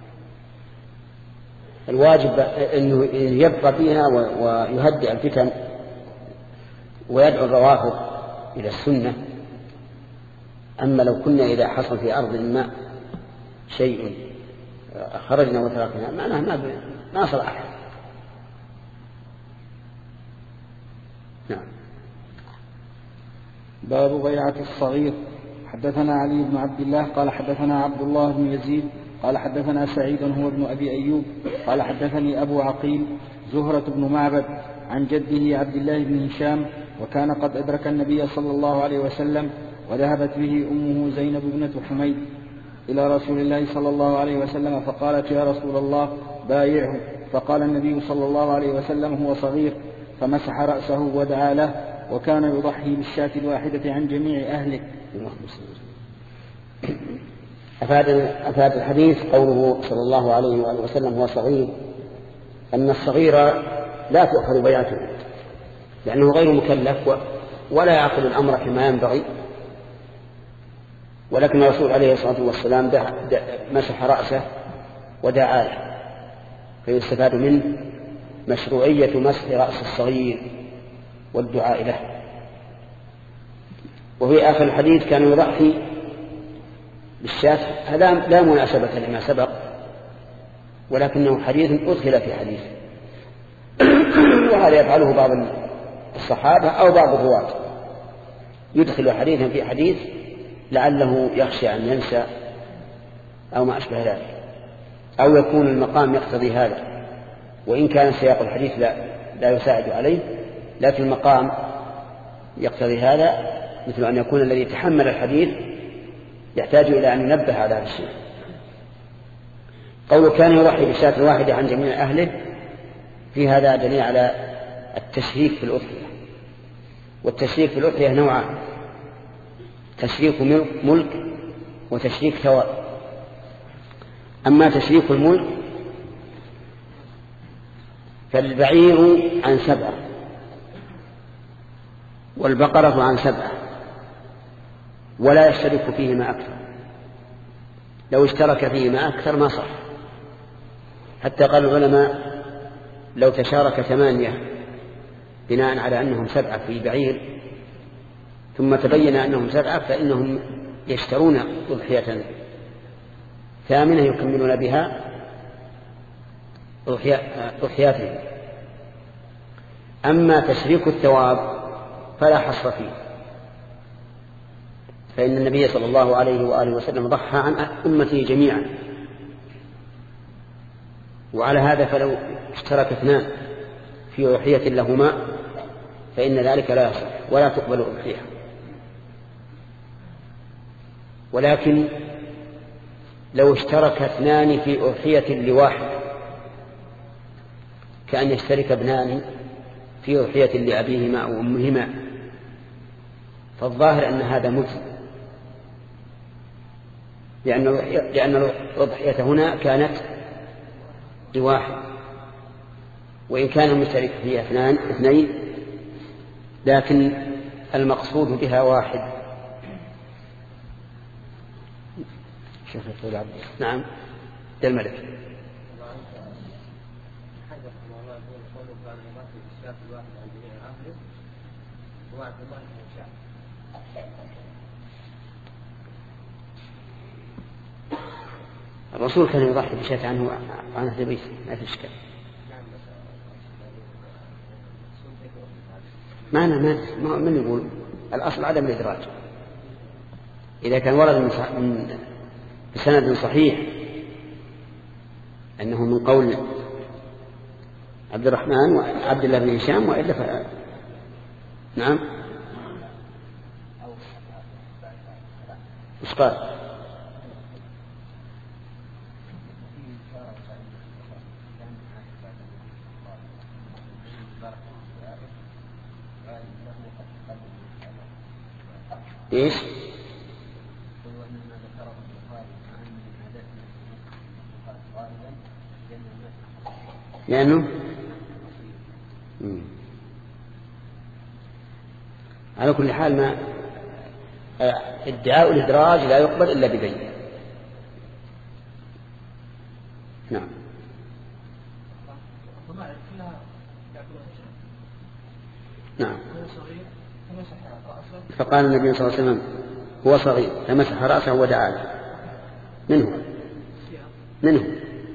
الواجب أنه يبقى فيها ويهدئ الفتن ويدعو الروافض إلى السنة. أما لو كنا إذا حصل في أرض ما شيء خرجنا وتركنا معناه ما ما صلح أحد. نعم. باب بيعة الصغير. حدثنا علي بن عبد الله قال حدثنا عبد الله بن يزيد قال حدثنا سعيد هو ابن أبي أيوب قال حدثني أبو عقيل زهرة بن معبد عن جده عبد الله بن هشام وكان قد أدرك النبي صلى الله عليه وسلم وذهبت به أمه زينب بنت حميد إلى رسول الله صلى الله عليه وسلم فقالت يا رسول الله بايعه، فقال النبي صلى الله عليه وسلم هو صغير، فمسح رأسه ودعا له، وكان يضحي بالشاة الواحدة عن جميع أهله. أفاد أفاد الحديث قوله صلى الله عليه وآله وسلم هو صغير، أن الصغير لا تؤخذ بيعته لأنه غير مكلف ولا يعقل الأمر كما ينبغي، ولكن الرسول عليه الصلاة والسلام مسح رأسه ودعا له، فيستفاد منه مشروعية مسح رأس الصغير والدعاء له. وفي آخر الحديث كان يضحي بالشاة، هذا لا مناسبة لما سبق، ولكنه حديث أدخل في حديث وهذا يفعله بعض الصحابة أو بعض الرواة، يدخل حديثا في حديث لعله يخشى أن ينسى أو ما أشبه ذلك، أو يكون المقام يقتضي هذا، وإن كان سياق الحديث لا, لا يساعد عليه، لكن المقام يقتضي هذا، مثل أن يكون الذي تحمل الحديث يحتاج إلى أن ينبه على هذا الشيء. قوله كان يضحي بالشاة الواحدة عن جميع أهله، في هذا دليل على التشريك في الأضحية، والتشريك في الأضحية نوعان: تشريك ملك وتشريك ثواب. أما تشريك الملك فالبعير عن سبعة والبقرة عن سبعة ولا يشترك فيهما أكثر، لو اشترك فيهما أكثر ما صح، حتى قال العلماء لو تشارك ثمانية بناء على أنهم سبعة في بعير ثم تبين أنهم سبعة فإنهم يشترون أضحية ثامنة يكملون بها أضحياتهم. أما تشريك الثواب فلا حصر فيه، فإن النبي صلى الله عليه وآله وسلم ضحى عن أمته جميعا، وعلى هذا فلو اشترك اثنان في أضحية لهما فإن ذلك لا يصح ولا تقبل أضحية. ولكن لو اشترك اثنان في أضحية لواحد، كأن يشترك ابنان في أضحية لأبيهما أو أمهما، فالظاهر أن هذا مجزي، لأن لأن الأضحية هنا كانت لواحد، وإن كان المشترك فيها اثنان اثنين لكن المقصود بها واحد. شيخ يقول عبد نعم ده الملك. الرسول كان يضحي بشاة عنه عن أهل بيته ما في إشكال. ما أنا ما من يقول الأصل عدم الإدراج. إذا كان ورد من بسند صحيح أنه من قول عبد الرحمن وعبد الله بن هشام وإلا ف... نعم إيش قال؟ إيش؟ لأنه مم. على كل حال ما ادعاء الإدراج لا يقبل إلا ببين. نعم. نعم. فقال النبي صلى الله عليه وسلم هو صغير فمسح رأسه ودعا له. منه منه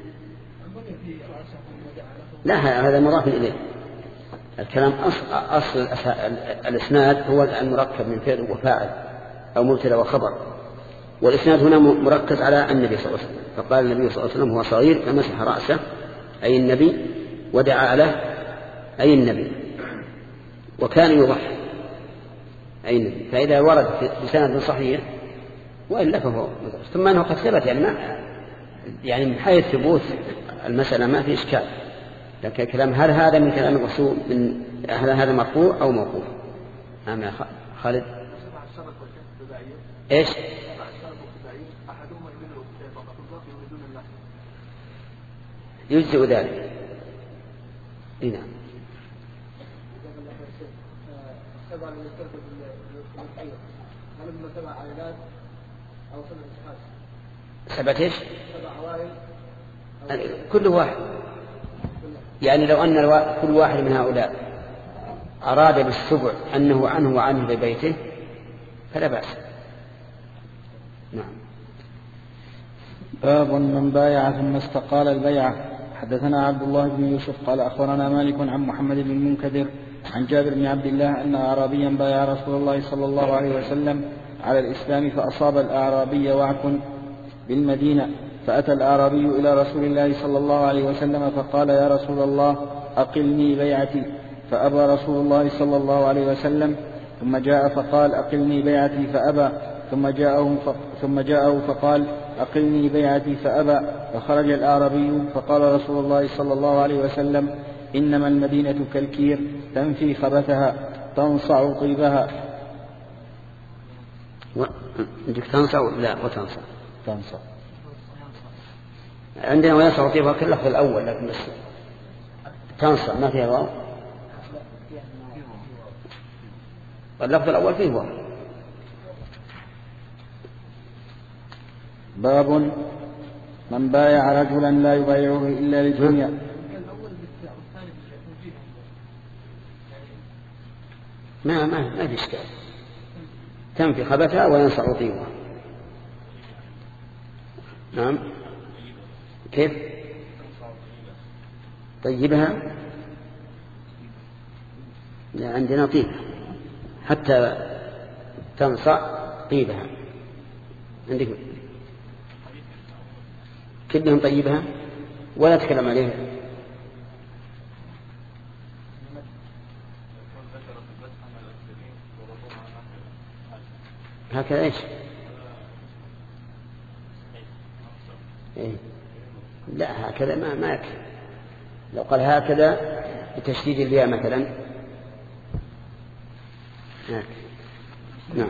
لا هذا مضاف إليه. الكلام أصل, أصل الإسناد هو المركب من فعل وفاعل أو مبتدا وخبر، والإسناد هنا مركز على النبي صلى الله عليه وسلم. فقال النبي صلى الله عليه وسلم هو صغير فمسح رأسه أي النبي ودعا له أي النبي، وكان يضحي أي النبي. فإذا ورد بسند صحيح وإلا فهو مدرج. ثم أنه قد ثبت يعني ما يعني من حيث ثبوت المسألة ما في إشكال، لكن كلام هل هذا من كلام الرسول من هل هذا مرفوع أو موقوف؟ نعم يا خالد. إيش؟ يجزئ ذلك. إيه نعم. سبعة إيش؟ كل واحد يعني لو أن كل واحد من هؤلاء أراد بالسبع أنه عنه وعنه ببيته فلا بأس. نعم. باب من بايع ثم استقال البيعة. حدثنا عبد الله بن يوسف قال أخبرنا مالك عن محمد بن المنكدر عن جابر بن عبد الله أن أعرابيا بايع رسول الله صلى الله عليه وسلم على الإسلام فأصاب الأعرابي وعك بالمدينة، فأتى الأعرابي إلى رسول الله صلى الله عليه وسلم فقال يا رسول الله أقلني بيعتي، فأبى رسول الله صلى الله عليه وسلم، ثم جاء فقال أقلني بيعتي فأبى، ثم جاءه, ثم جاءه فقال أقلني بيعتي فأبى، فخرج الأعرابي فقال رسول الله صلى الله عليه وسلم إنما المدينة كالكير تنفي خبثها تنصع طيبها. عندك تنصع لا وتنصع تنصع عندنا وينصع طيبها كاللفظ الأول، لكن بس تنصع ما فيها واو. اللفظ الأول فيه واو. باب من بايع رجلا لا يبايعه إلا للدنيا. ما ما ما في إشكال، تنفي خبثها وينصع طيبها. نعم. كيف طيبها؟ لا عندنا طيبها حتى تنصع طيبها. عندك كلهم طيبها ولا تكلم عليها. هكذا ايش؟ إيه؟ لا هكذا ما ما يكفي. لو قال هكذا بتشديد الياء مثلا هكذا. نعم.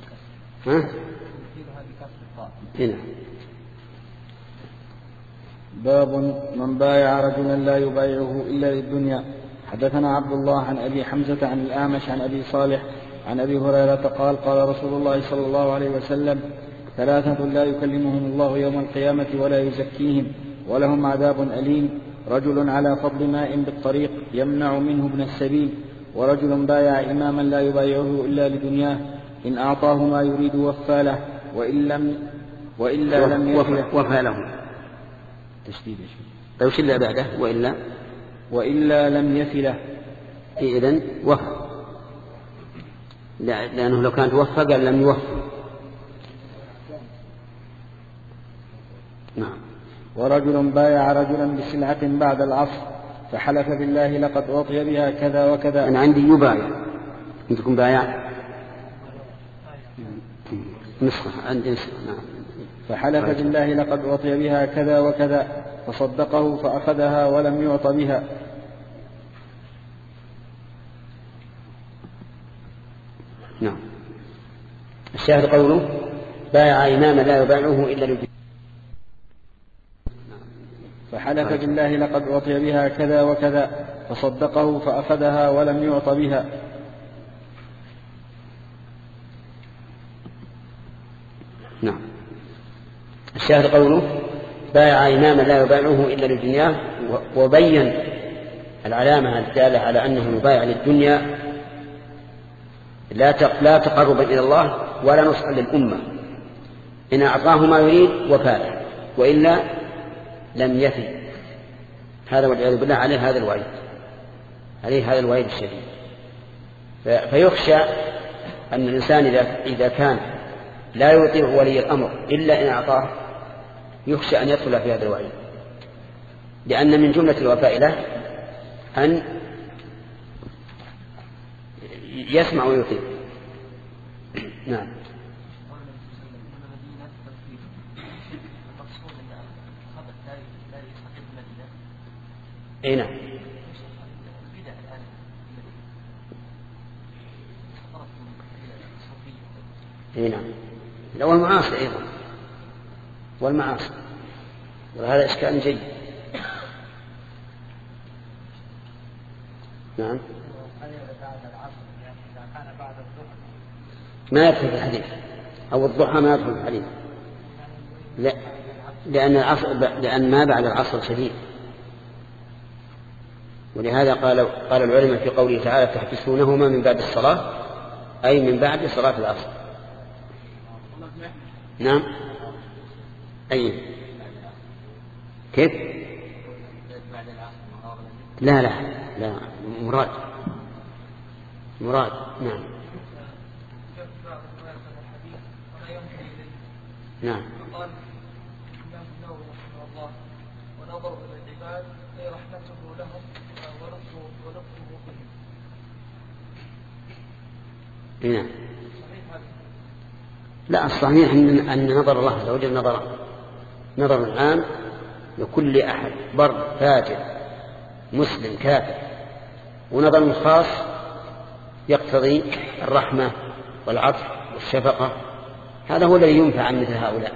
ها؟ هنا. باب من بايع رجلا لا يبايعه إلا للدنيا. حدثنا عبد الله عن أبي حمزة عن الأعمش عن أبي صالح عن أبي هريرة قال قال رسول الله صلى الله عليه وسلم ثلاثة لا يكلمهم الله يوم القيامة ولا يزكيهم ولهم عذاب أليم: رجل على فضل ماء بالطريق يمنع منه ابن السبيل، ورجل بايع إماما لا يبايعه إلا لدنياه إن أعطاه ما يريد وفى له وإن لم وإلا لم يفله. وفى له تشديد طيب وش اللي بعده؟ وإلا وإلا لم يفله. إذن وفى، لأنه لو كانت وفى قال لم يوفى. نعم. ورجل بايع رجلا بسلعة بعد العصر فحلف بالله لقد أعطي بها كذا وكذا. أنا عندي يبايع، عندكم بايع نسخة عندي نسخة. نعم. فحلف بالله لقد أعطي بها كذا وكذا فصدقه فأخذها ولم يعط بها. نعم. الشاهد قوله بايع إماما لا يبايعه إلا للدنيا. فحلف بالله لقد أعطي بها كذا وكذا فصدقه فأخذها ولم يعط بها. نعم. الشاهد قوله بايع إماما لا يبايعه إلا للدنيا، وبين العلامة الدالة على أنه يبايع للدنيا لا تقرب إلى الله ولا نصحا للأمة. إن أعطاه ما يريد وفاء، وإلا لم يفي. هذا والعياذ بالله عليه هذا الوعيد، عليه هذا الوعيد الشديد. فيخشى أن الإنسان إذا كان لا يطيع ولي الأمر إلا إن أعطاه، يخشى أن يدخل في هذا الوعيد، لأن من جملة الوفاء له أن يسمع ويطيع. نعم. اي نعم. اي نعم. لو المعاصي ايضا والمعاصي، وهذا اشكال جيد. نعم. ما يدخل في الحديث، او الضحى ما يدخل في الحديث، لا، لان العصر لان ما بعد العصر شديد. ولهذا قال قال العلماء في قوله تعالى تحبسونهما من بعد الصلاة، أي من بعد صلاة العصر. نعم. أي كيف؟ لا لا لا مراد مراد. نعم. نعم. ونظر إلى العباد رحمته لهم ولطفه بهم. نعم. لا، الصحيح أن نظر الله عز وجل نظر نظر عام لكل أحد، بر فاجر مسلم كافر، ونظر خاص يقتضي الرحمة والعطف والشفقة. هذا هو الذي ينفع عن مثل هؤلاء.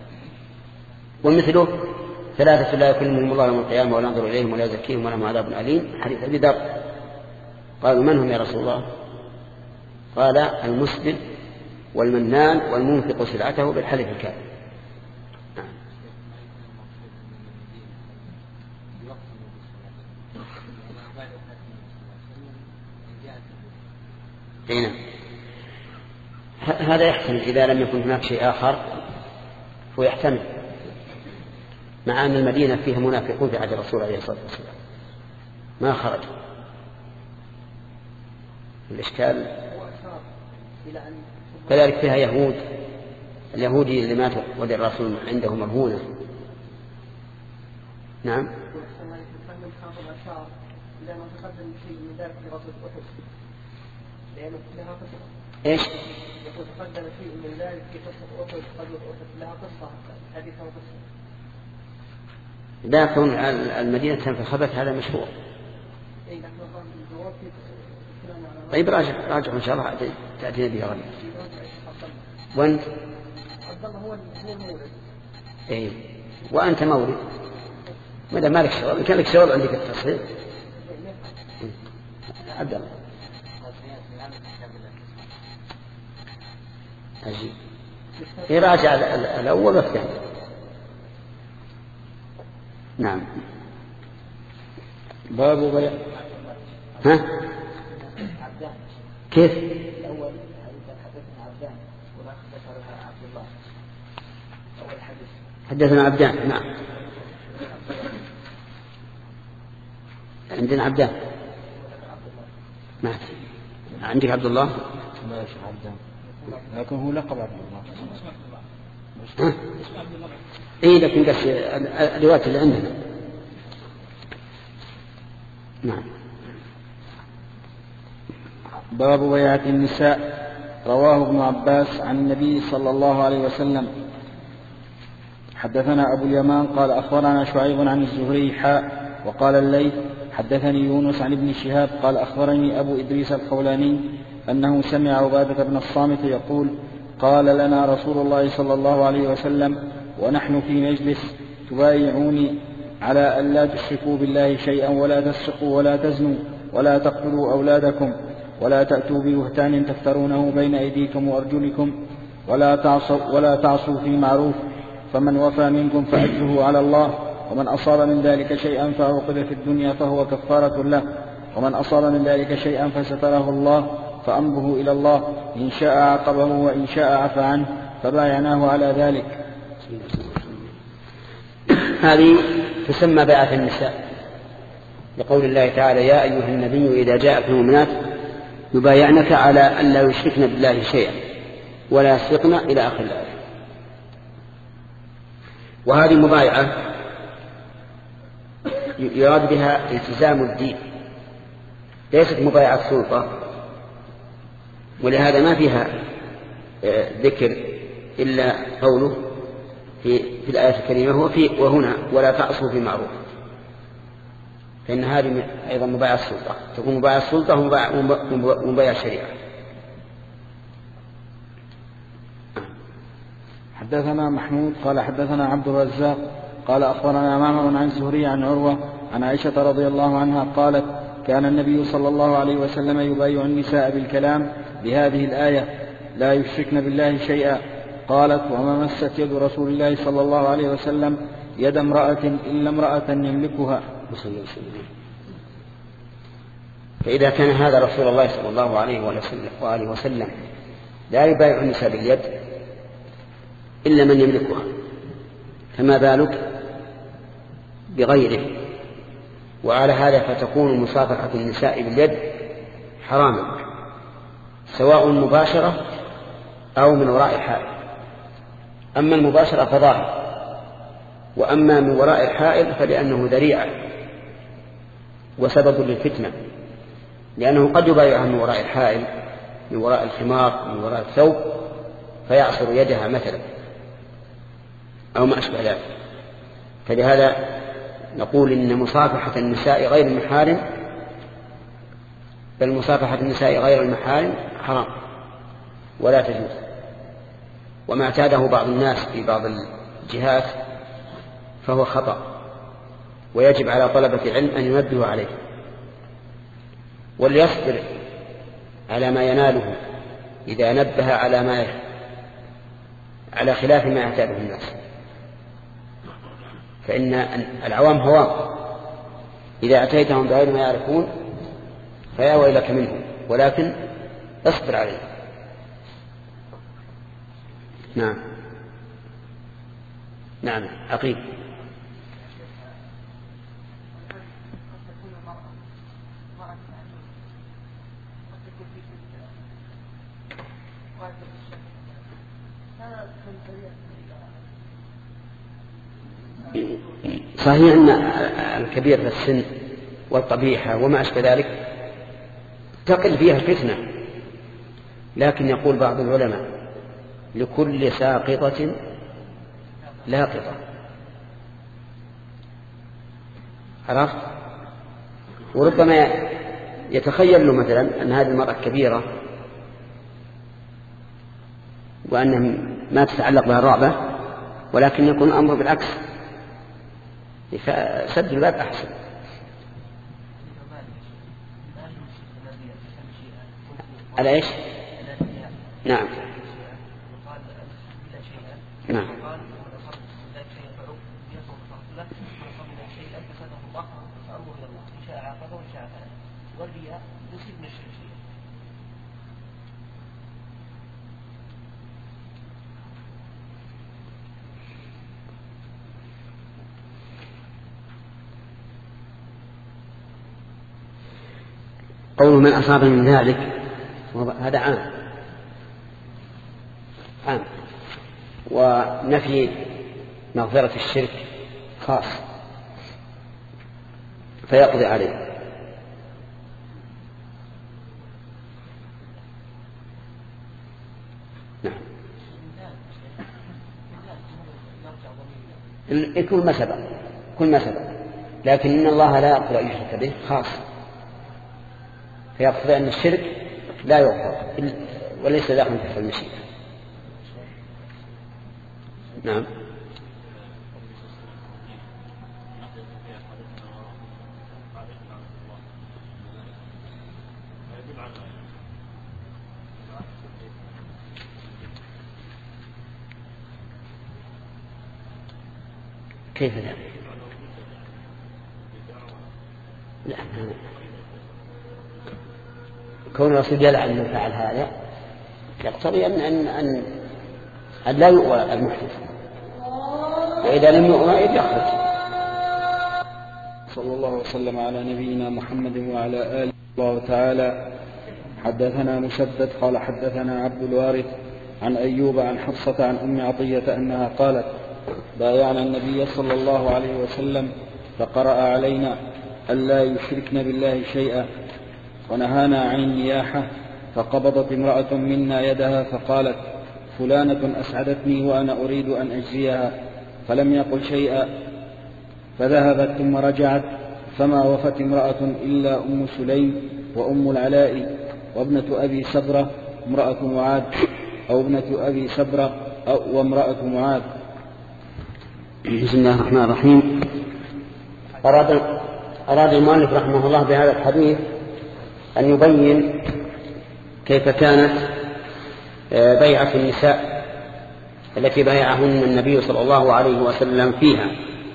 ومثله ثلاثة لا يكلمهم الله يوم القيامة ولا ينظر إليهم ولا يزكيهم ولهم عذاب أليم، حديث أبي ذر. قالوا من هم يا رسول الله؟ قال المسلم والمنان والمنفق سلعته بالحلف الكاذب. هنا هذا يحتمل إذا لم يكن هناك شيء آخر، هو يحتمل، مع أن المدينة فيها منافقون في عهد الرسول عليه الصلاة والسلام ما خرج. الإشكال كذلك فيها يهود، اليهودي اللي مات ودي الرسول عنده مرهونة. نعم. ايش؟ يقول تقدم شيء من ذلك في قصة أحد، قبل أحد لها قصة حديث أو قصة. لا، كون المدينة تنفخبت هذا مشروع. طيب راجع راجع إن شاء الله تأتينا به غدا. وأنت؟ عبد الله هو المولد. إيه، وأنت مولد. ماذا مالك شغل؟ كان لك شغل عندك التصحيح. عبد الله عجيب. يراجع الأول والثاني. نعم. باب بيع. ها؟ كيف؟ الأول حدثنا عبدان ولا حدثنا عبد الله. أول حديث. حدثنا عبدان. نعم. عندنا عبدان. ما عندك عبد الله؟ لا يا شيخ عبدان، لكن هو لقب عبد الله. ها؟ إيه لكن بس الرواية اللي عندنا. نعم. باب بيعة النساء. رواه ابن عباس عن النبي صلى الله عليه وسلم. حدثنا أبو اليمان قال أخبرنا شعيب عن الزهري حاء وقال الليث حدثني يونس عن ابن شهاب قال أخبرني أبو إدريس الخولاني أنه سمع عبادة بن الصامت يقول قال لنا رسول الله صلى الله عليه وسلم ونحن في مجلس تبايعوني على أن لا تشركوا بالله شيئا ولا تسرقوا ولا تزنوا ولا تقتلوا أولادكم ولا تأتوا ببهتان تفترونه بين أيديكم وأرجلكم ولا تعصوا, ولا تعصوا في معروف فمن وفى منكم فأجره على الله ومن أصاب من ذلك شيئا فعوقب في الدنيا فهو كفارة له ومن أصاب من ذلك شيئا فستره الله فأمره إلى الله إن شاء عاقبه وإن شاء عفى عنه فبايعناه على ذلك. هذه تسمى بيعة النساء لقول الله تعالى يا أيها النبي إذا جاءك المؤمنات يبايعنك على أن لا يشركن بالله شيئا ولا يسرقن إلى آخر الآية. وهذه مبايعة يراد بها التزام الدين ليست مبايعة سلطة، ولهذا ما فيها ذكر إلا قوله في, في الآية الكريمة وفي وهنا ولا تعصوا في معروف، فإن هذه أيضا مبايعة السلطة، تكون مبايعة السلطة ومبايعة الشريعة. حدثنا محمود قال حدثنا عبد الرزاق قال أخبرنا معمر عن الزهري عن عروة عن عائشة رضي الله عنها قالت كان النبي صلى الله عليه وسلم يبايع النساء بالكلام بهذه الآية لا يشركن بالله شيئا. قالت وما مست يد رسول الله صلى الله عليه وسلم يد امرأة إلا امرأة يملكها. فإذا كان هذا رسول الله صلى الله عليه وآله وسلم لا يبايع النساء باليد إلا من يملكها، فما بالك بغيره؟ وعلى هذا فتكون مصافحة النساء باليد حراما سواء مباشرة أو من وراء الحائل. أما المباشرة فظاهر، وأما من وراء الحائل فلأنه ذريعة وسبب للفتنة، لأنه قد يبايعها من وراء الحائل من وراء الخمار من وراء الثوب فيعصر يدها مثلا أو ما أشبه ذلك. فلهذا نقول إن مصافحة النساء غير المحارم بل مصافحة النساء غير المحارم حرام ولا تجوز، وما اعتاده بعض الناس في بعض الجهات فهو خطأ، ويجب على طلبة العلم أن ينبهوا عليه وليصبر على ما يناله إذا نبه على ما على خلاف ما يعتاده الناس، فإن العوام هوام إذا أتيتهم بغير ما يعرفون فيا ويلك منهم، ولكن اصبر عليه. نعم نعم عقيل. صحيح أن الكبير في السن والقبيحة وما أشبه ذلك تقل فيها الفتنة، لكن يقول بعض العلماء لكل ساقطة لاقطة. عرفت؟ وربما يتخيل له مثلا أن هذه المرأة كبيرة وأنها ما تتعلق بها الرغبة، ولكن يكون الأمر بالعكس، فسد الباب أحسن. على إيش؟ نعم نعم قول من أصاب من ذلك هذا عام عام، ونفي مغفرة الشرك خاص فيقضي عليه. نعم كل ما سبق كل ما سبق، لكن إن الله لا يغفر أن يشرك به خاص، فيقضي أن الشرك لا يغفر وليس داخل تحت المشيئة. نعم كيف ذلك؟ لا كون الرسول يلعن من فعل هذا يقتضي أن, أن, أن, أن لا يؤوى المحدث، وإذا لم يؤوى يخرج. صلى الله وسلم على نبينا محمد وعلى آله الله تعالى. حدثنا مسدد قال حدثنا عبد الوارث عن أيوب عن حفصة عن أم عطية أنها قالت بايعنا النبي صلى الله عليه وسلم فقرأ علينا ألا يشركن بالله شيئا ونهانا عن النياحة، فقبضت امرأة منا يدها فقالت فلانة أسعدتني وأنا أريد أن أجزيها، فلم يقل شيئا، فذهبت ثم رجعت فما وفت امرأة إلا أم سليم وأم العلاء وابنة أبي سبرة امرأة معاذ أو ابنة أبي سبرة أو وامرأة معاذ. بسم الله الرحمن الرحيم. أراد أراد المؤلف رحمه الله بهذا الحديث أن يبين كيف كانت بيعة النساء التي بايعهن النبي صلى الله عليه وسلم فيها،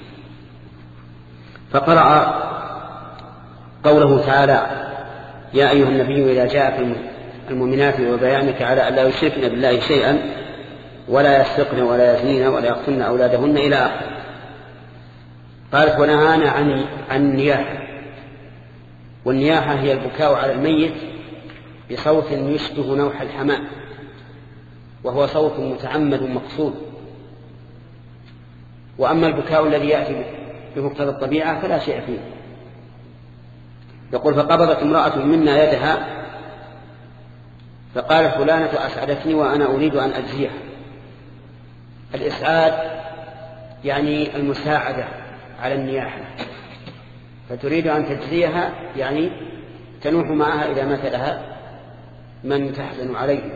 فقرأ قوله تعالى يا أيها النبي إذا جاءك المؤمنات وبيعنك على أن لا يشركن بالله شيئا ولا يسرقن ولا يزنين ولا يقتلن أولادهن إلى آخره. قالت ونهانا عن عن النياحة، والنياحة هي البكاء على الميت بصوت يشبه نوح الحمام، وهو صوت متعمد مقصود. وأما البكاء الذي يأتي بمقتضى الطبيعة فلا شيء فيه. يقول فقبضت امرأة منا يدها فقال فلانة أسعدتني وأنا أريد أن أجزيها. الإسعاد يعني المساعدة على النياحة، فتريد أن تجزيها يعني تنوح معها إذا مات لها من تحزن عليه.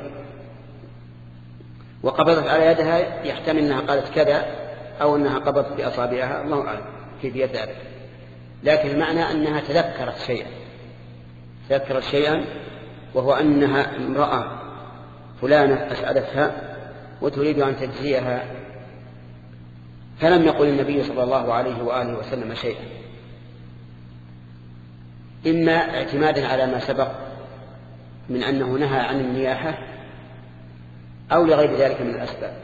وقبضت على يدها يحتمل أنها قالت كذا أو أنها قبضت بأصابعها، الله أعلم كيفية ذلك، لكن المعنى أنها تذكرت شيئا تذكرت شيئا وهو أنها امرأة فلانة أسعدتها وتريد أن تجزيها. فلم يقل النبي صلى الله عليه وآله وسلم شيئا، إما اعتمادا على ما سبق من أنه نهى عن النياحة أو لغير ذلك من الأسباب.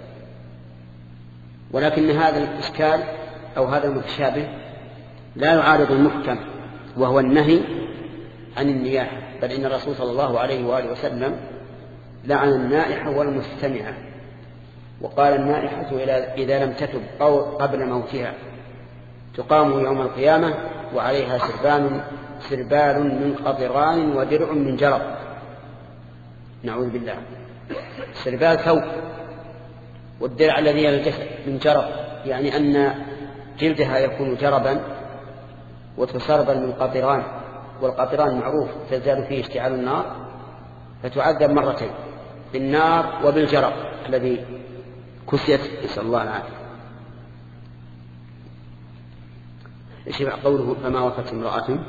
ولكن هذا الإشكال أو هذا المتشابه لا يعارض المحكم وهو النهي عن النياحة، بل إن الرسول صلى الله عليه وآله وسلم لعن النائحة والمستمعة، وقال النائحة إذا لم تتب أو قبل موتها تقام يوم القيامة وعليها سربان سربال من قطران ودرع من جرب. نعوذ بالله. السربال ثوب، والدرع الذي يلجس من جرب، يعني أن جلدها يكون جربا وتسربل من قطران، والقطران معروف تزداد فيه اشتعال النار، فتعذب مرتين بالنار وبالجرب الذي كسيت، نسأل الله العافية. شبع قوله فما وفت امرأة.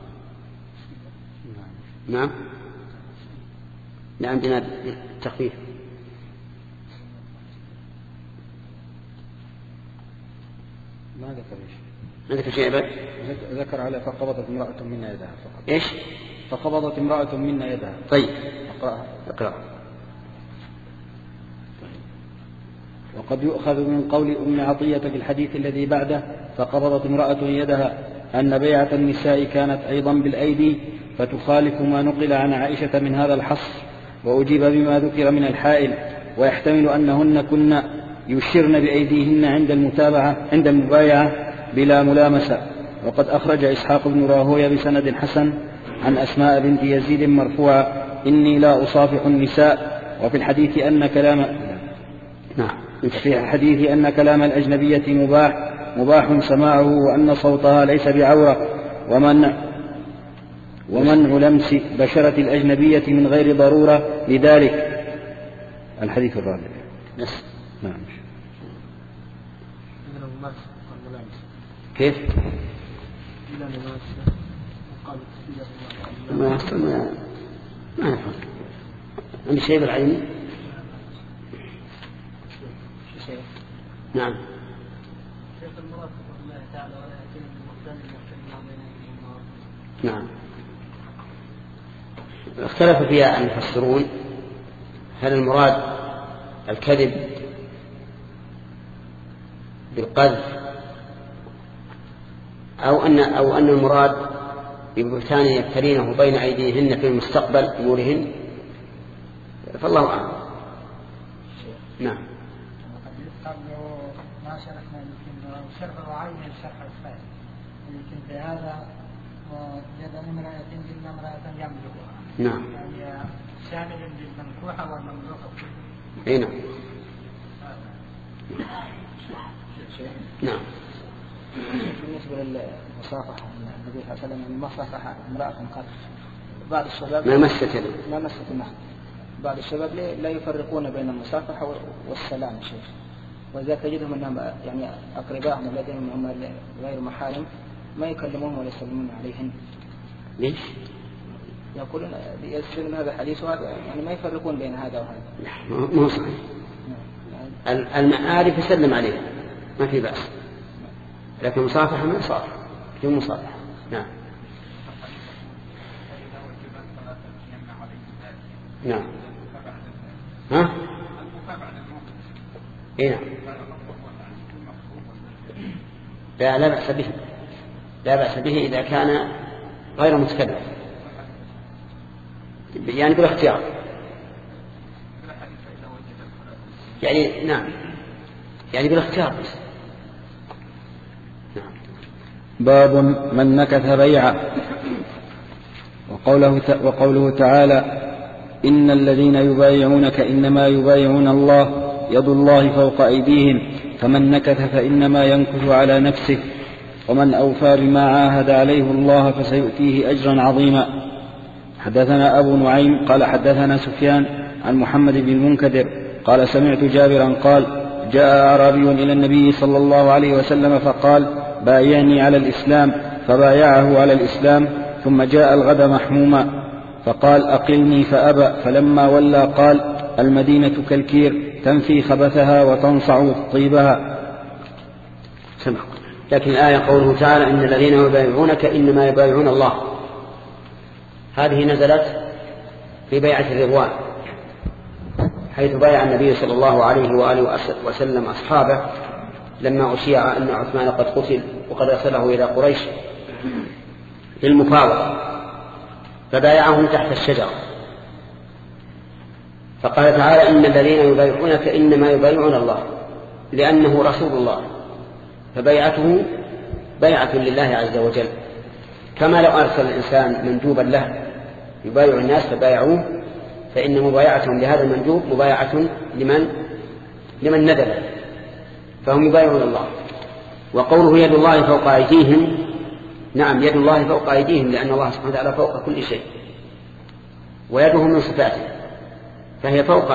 نعم لا عندنا تخفيف. ما ذكر شيء. ما ذكر شيء بعد. ذكر على فقبضت امرأة منا يدها فقط. إيش؟ فقبضت امرأة منا يدها. طيب اقرأها. اقرأ. وقد يؤخذ من قول أم عطية في الحديث الذي بعده فقبضت امرأة يدها أن بيعة النساء كانت أيضا بالأيدي فتخالف ما نقل عن عائشة من هذا الحصر، وأجيب بما ذكر من الحائل، ويحتمل أنهن كن يشرن بأيديهن عند المتابعة عند المبايعة بلا ملامسة. وقد أخرج إسحاق بن راهويه بسند حسن عن أسماء بنت يزيد مرفوعة إني لا أصافح النساء. وفي الحديث أن كلام نعم في الحديث أن كلام الأجنبية مباح مباح سماعه وأن صوتها ليس بعورة، ومنع ومنع لمس بشرة الأجنبية من غير ضرورة لذلك. الحديث الرابع. نعم. كيف؟ ما يحصل ما ما يحصل. عندي شيء بالعين. نعم. نعم. اختلف فيها المفسرون هل المراد الكذب بالقذف أو أن أو أن المراد ببهتان يفترينه بين أيديهن في المستقبل أمورهن، فالله أعلم. نعم. ما شرحنا يمكن شرح وعين الشرح الخير يمكن في هذا يد امرأة إلا امرأة يملكها. نعم. يعني شامل للمنكوحة والمملوكة. أي نعم. نعم. بالنسبة للمصافحة النبي صلى الله عليه وسلم ما صافح امرأة قط. بعض الشباب ما مست ما مست المهد. بعض الشباب لا يفرقون بين المصافحة والسلام شيخ، وإذا تجدهم أنهم يعني أقربائهم الذين هم غير محارم ما يكلمون ولا يسلمون عليهم. ليش؟ يقولون يستلم هذا حديث وهذا يعني ما يفرقون بين هذا وهذا. ما هو صحيح. المعارف يسلم عليه ما في بأس، لكن مصافحة ما يصافح في مصافحة. نعم. نعم. ها؟ إيه نعم. لا لا بأس به، لا بأس به إذا كان غير متكلف، يعني بالاختيار. يعني نعم يعني بالاختيار بس. نعم. باب من نكث بيعه. وقوله, وقوله تعالى إن الذين يبايعونك إنما يبايعون الله يد الله فوق أيديهم فمن نكث فإنما ينكث على نفسه ومن أوفى بما عاهد عليه الله فسيؤتيه أجرا عظيما. حدثنا أبو نعيم قال حدثنا سفيان عن محمد بن المنكدر قال سمعت جابرا قال جاء أعرابي إلى النبي صلى الله عليه وسلم فقال بايعني على الإسلام فبايعه على الإسلام ثم جاء الغد محموما فقال أقلني فأبى فلما ولى قال المدينة كالكير تنفي خبثها وتنصع طيبها. سمع. لكن الآية قوله تعالى إن الذين يبايعونك إنما يبايعون الله، هذه نزلت في بيعة الرضوان حيث بايع النبي صلى الله عليه وآله وسلم أصحابه لما أشيع أن عثمان قد قتل وقد أرسله إلى قريش للمفاوضة، فبايعهم تحت الشجرة. فقال تعالى إن الذين يبايعونك إنما يبايعون الله لأنه رسول الله، فبيعته بيعة لله عز وجل، كما لو أرسل الإنسان مندوبا له يبايع الناس فبايعوه، فإن مبايعتهم لهذا المندوب مبايعة لمن لمن نذل، فهم يبايعون الله. وقوله يد الله فوق أيديهم، نعم يد الله فوق أيديهم لأن الله سبحانه وتعالى فوق كل شيء، ويده من صفاته فهي فوق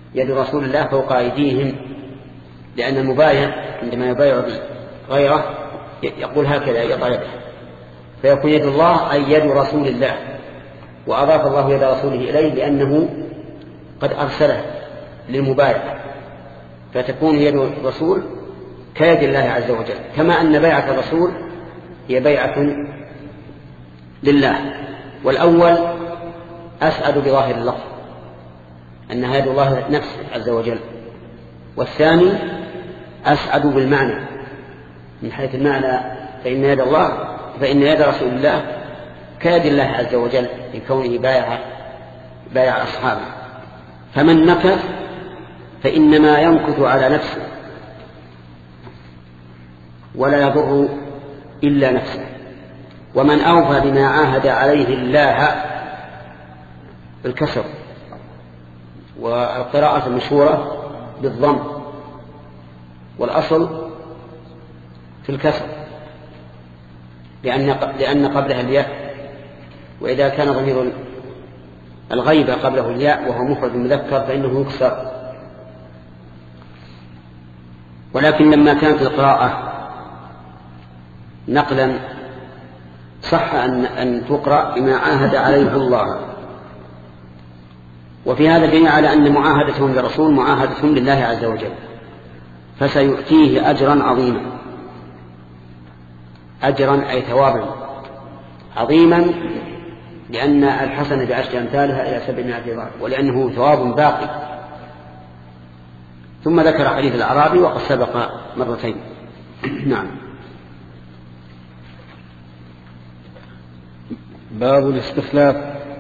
يد رسول الله فوق أيديهم، لأن المبايع عندما يبايع غيره يقول هكذا يضع يده، فيكون يد الله أي يد رسول الله، وأضاف الله يد رسوله إليه لأنه قد أرسله للمبايع، فتكون يد الرسول كيد الله عز وجل، كما أن بيعة الرسول هي بيعة لله. والأول أسعد بظاهر اللفظ أنها يد الله نفسه عز وجل، والثاني أسعد بالمعنى من حيث المعنى، فإن يد الله فإن يد رسول الله كيد الله عز وجل لكونه بايع بايع أصحابه. فمن نكث فإنما ينكث على نفسه ولا يضر إلا نفسه، ومن أوفى بما عاهد عليه الله بالكسر، والقراءة المشهورة بالضم، والأصل في الكسر لأن لأن قبلها الياء، وإذا كان ضمير الغيبة قبله الياء وهو مفرد مذكر فإنه يكسر. ولكن لما كانت القراءة نقلا صح أن, أن تقرأ بما عاهد عليه الله، وفي هذا دليل على أن معاهدتهم للرسول معاهدتهم لله عز وجل، فسيؤتيه أجرا عظيما، أجرا أي ثوابا عظيما، لأن الحسنة بعشر أمثالها إلى سبعمائة ضعف، ولأنه ثواب باقي. ثم ذكر حديث الأعرابي وقد سبق مرتين. نعم. باب الاستخلاف.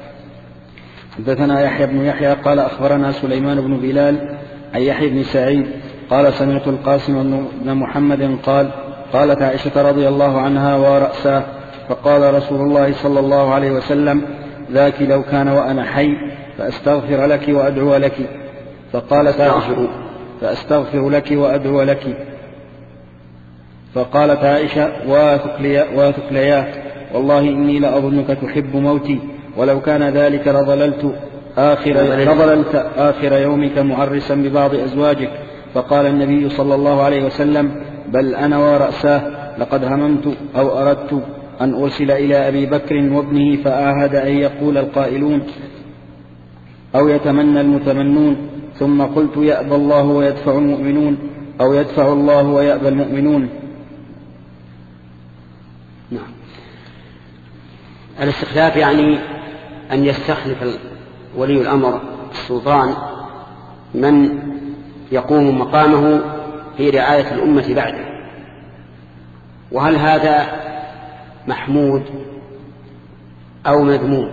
حدثنا يحيى بن يحيى قال أخبرنا سليمان بن بلال عن يحيى بن سعيد قال سمعت القاسم بن محمد قال قالت عائشة رضي الله عنها ورأساه فقال رسول الله صلى الله عليه وسلم ذاك لو كان وأنا حي فأستغفر لك وأدعو لك. فقالت عائشة فأستغفر لك وأدعو لك. فقالت عائشة واثق لياه والله إني لأظنك تحب موتي، ولو كان ذلك لظللت آخر, لظللت آخر يومك معرسا ببعض أزواجك. فقال النبي صلى الله عليه وسلم بل أنا ورأساه لقد هممت أو أردت أن أرسل إلى أبي بكر وابنه فآهد أن يقول القائلون أو يتمنى المتمنون، ثم قلت يأبى الله ويدفع المؤمنون أو يدفع الله ويأبى المؤمنون. نعم. الاستخلاف يعني أن يستخلف ولي الأمر السلطان من يقوم مقامه في رعاية الأمة بعده. وهل هذا محمود أو مذموم؟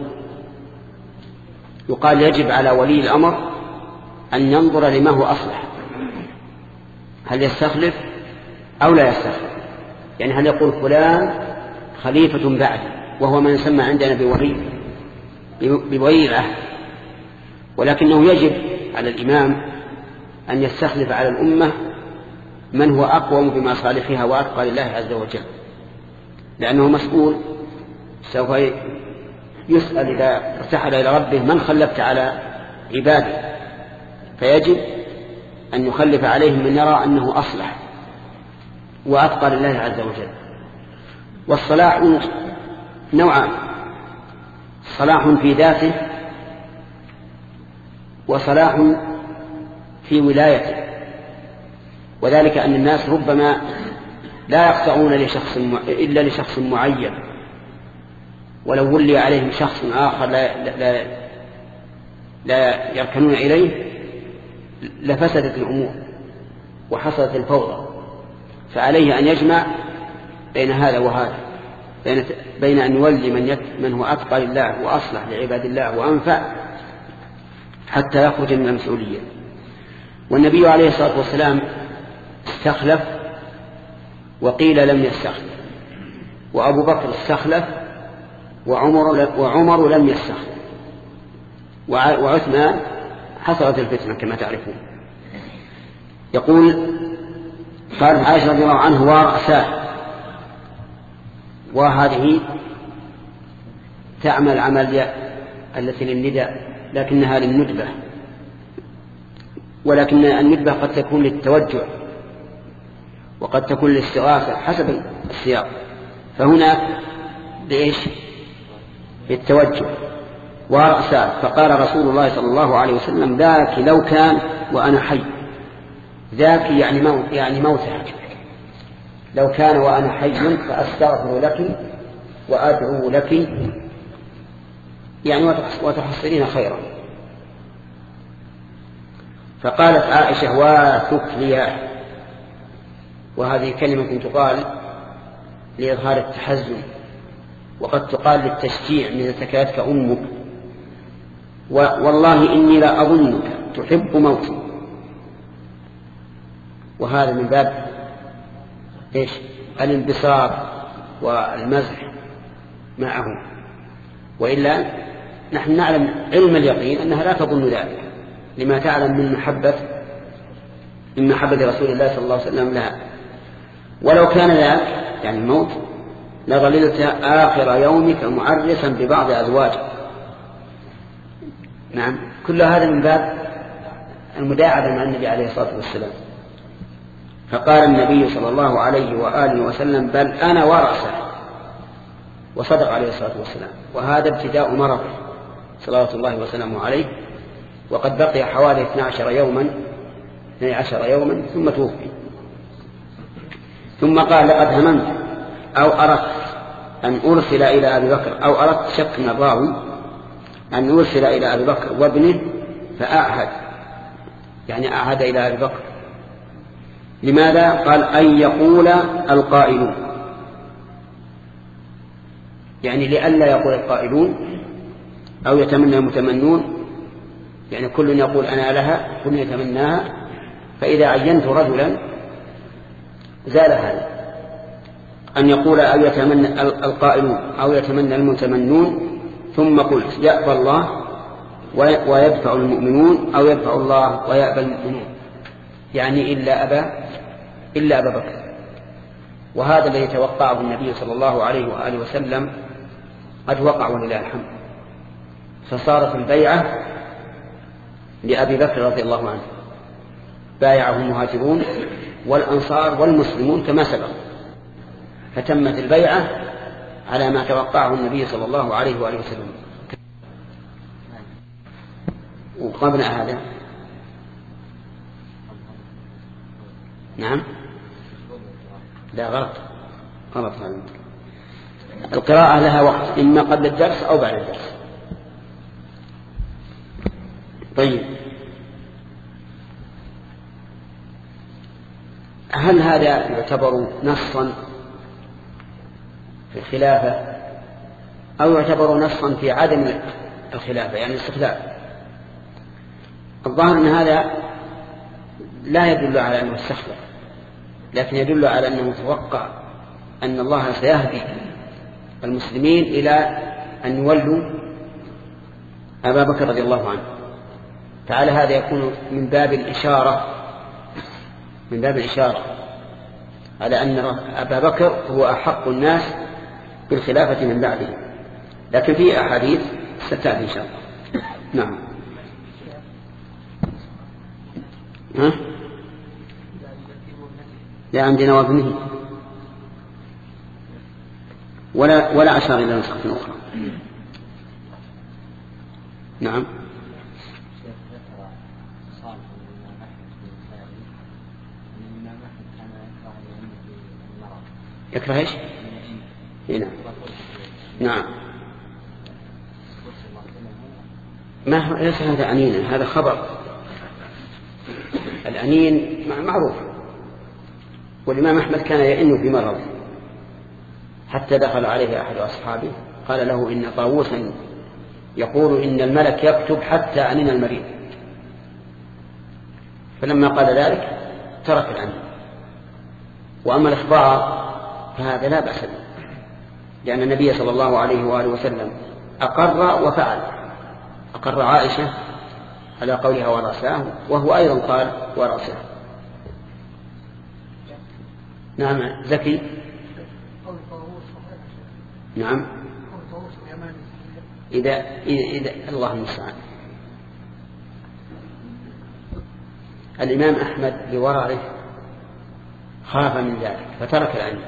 يقال يجب على ولي الأمر أن ينظر لما هو أصلح، هل يستخلف أو لا يستخلف، يعني هل يقول فلان خليفة بعد وهو من يسمى عندنا بولي بولي العهد، ولكنه يجب على الإمام أن يستخلف على الأمة من هو أقوم بمصالحها وأتقى لله عز وجل، لأنه مسؤول سوف يسأل إذا ارتحل إلى ربه من خلفت على عباده، فيجب أن يخلف عليهم من يرى أنه أصلح وأتقى لله عز وجل. والصلاح نوعان، صلاح في ذاته وصلاح في ولايته، وذلك أن الناس ربما لا يخضعون لشخص إلا لشخص معين، ولو ولي عليهم شخص آخر لا, لا, لا يركنون إليه لفسدت الأمور وحصلت الفوضى. فعليه أن يجمع بين هذا وهذا، بين, بين أن يولي من, من هو أتقى لله وأصلح لعباد الله وأنفع حتى يخرج من المسؤولية. والنبي عليه الصلاة والسلام استخلف وقيل لم يستخلف، وأبو بكر استخلف وعمر, وعمر لم يستخلف، وعثمان حصلت الفتنة كما تعرفون. يقول قال عائشة رضي الله عنه ورأساه، وهذه تعمل عمل التي للنداء لكنها للندبة، ولكن الندبة قد تكون للتوجع وقد تكون للاستغاثة حسب السياق، فهناك بإيش؟ بالتوجع. ورأسا، فقال رسول الله صلى الله عليه وسلم ذاك لو كان وأنا حي، ذاك يعني موت، يعني موتها، لو كان وأنا حي فأستغفر لك وأدعو لك، يعني وتحصلين خيرا. فقالت عائشة وثكليا، وهذه كلمة تقال لإظهار التحزن، وقد تقال للتشجيع من سكاتك أمك، والله إني لا أظنك تحب موتي. وهذا من باب إيش؟ الانبساط والمزح معه، وإلا نحن نعلم علم اليقين أنها لا تظن ذلك، لما تعلم من محبة من محبة رسول الله صلى الله عليه وسلم لها. ولو كان ذلك يعني الموت لظللت آخر يومك معرسا ببعض أزواجك. نعم، كل هذا من باب المداعبة مع النبي عليه الصلاة والسلام. فقال النبي صلى الله عليه وآله وسلم بل أنا ورأسه، وصدق عليه الصلاة والسلام. وهذا ابتداء مرضه صلوات الله وسلامه عليه، وقد بقي حوالي اثني عشر يوما اثني عشر يوما ثم توفي. ثم قال لقد هممت أو أردت أن أرسل إلى أبي بكر، أو أردت شك من الراوي أن أرسل إلى أبي بكر وابنه فأعهد، يعني أعهد إلى أبي بكر. لماذا؟ قال أن يقول القائلون، يعني لئلا يقول القائلون أو يتمنى المتمنون، يعني كل يقول أنا لها كل يتمناها، فإذا عينت رجلا زال هذا. أن يقول أو يتمنى القائلون أو يتمنى المتمنون، ثم قلت يأبى الله ويدفع المؤمنون، أو يدفع الله ويأبى المؤمنون، يعني إلا أبا إلا أبا بكر. وهذا الذي توقعه النبي صلى الله عليه وآله وسلم قد وقع ولله الحمد، فصارت البيعة لأبي بكر رضي الله عنه، بايعه المهاجرون والأنصار والمسلمون كما سبق، فتمت البيعة على ما توقعه النبي صلى الله عليه وآله وسلم. وقبل هذا نعم لا غلط غلط هذا. القراءة لها وقت، إما قبل الدرس أو بعد الدرس. طيب، هل هذا يعتبر نصا في الخلافة أو يعتبر نصا في عدم الخلافة، يعني الاستخلاف؟ الظاهر أن هذا لا يدل على أنه استخلف، لكن يدل على أنه توقع أن الله سيهدي المسلمين إلى أن يولوا أبا بكر رضي الله عنه. تعالى هذا يكون من باب الإشارة من باب الإشارة على أن أبا بكر هو أحق الناس بالخلافة من بعده، لكن في أحاديث ستأتي إن شاء الله. نعم. ها؟ لا عندنا وابنه ولا ولا أشار إلى نسخة أخرى. نعم. يكره ايش؟ نعم نعم. ما ليس هذا أنينا، هذا خبر. الأنين معروف، والإمام أحمد كان يئن في مرض حتى دخل عليه أحد أصحابه قال له إن طاووسا يقول إن الملك يكتب حتى أنين المريض، فلما قال ذلك ترك الأنين. وأما الإخبار فهذا لا بأس به، لأن النبي صلى الله عليه وآله وسلم أقر وفعل، أقر عائشة على قولها ورأساه، وهو أيضا قال ورأساه. نعم. زكي. نعم. إذا إذا, إذا الله المستعان. الإمام أحمد بورعه خاف من ذلك فترك العلم،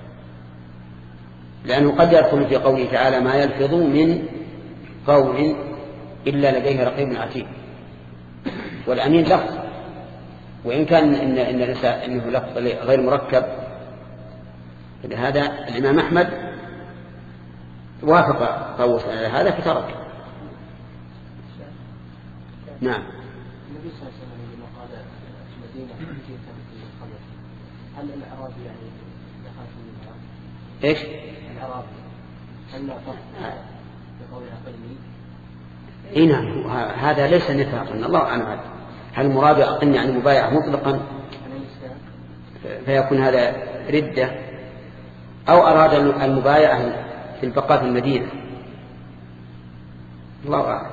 لأنه قد يدخل في قوله تعالى ما يلفظ من قول إلا لديه رقيب عتيد، والأمين لفظ، وإن كان إن إن إنه لفظ غير مركب. لهذا الإمام أحمد وافق طاووس على هذا فترك. نعم. النبي صلى الله عليه وسلم لما قال المدينة جئت في الخمر، هل الأعرابي يعني يخاف منها؟ إيش؟ الأعرابي هل لا فرق بقولها قلني؟ إيه نعم، هذا ليس نفاقا، الله أعلم. هل المراد أقلني يعني مبايعة مطلقا فيكون هذا ردة، أو أراد المبايعة في البقاء في المدينة؟ الله أعلم.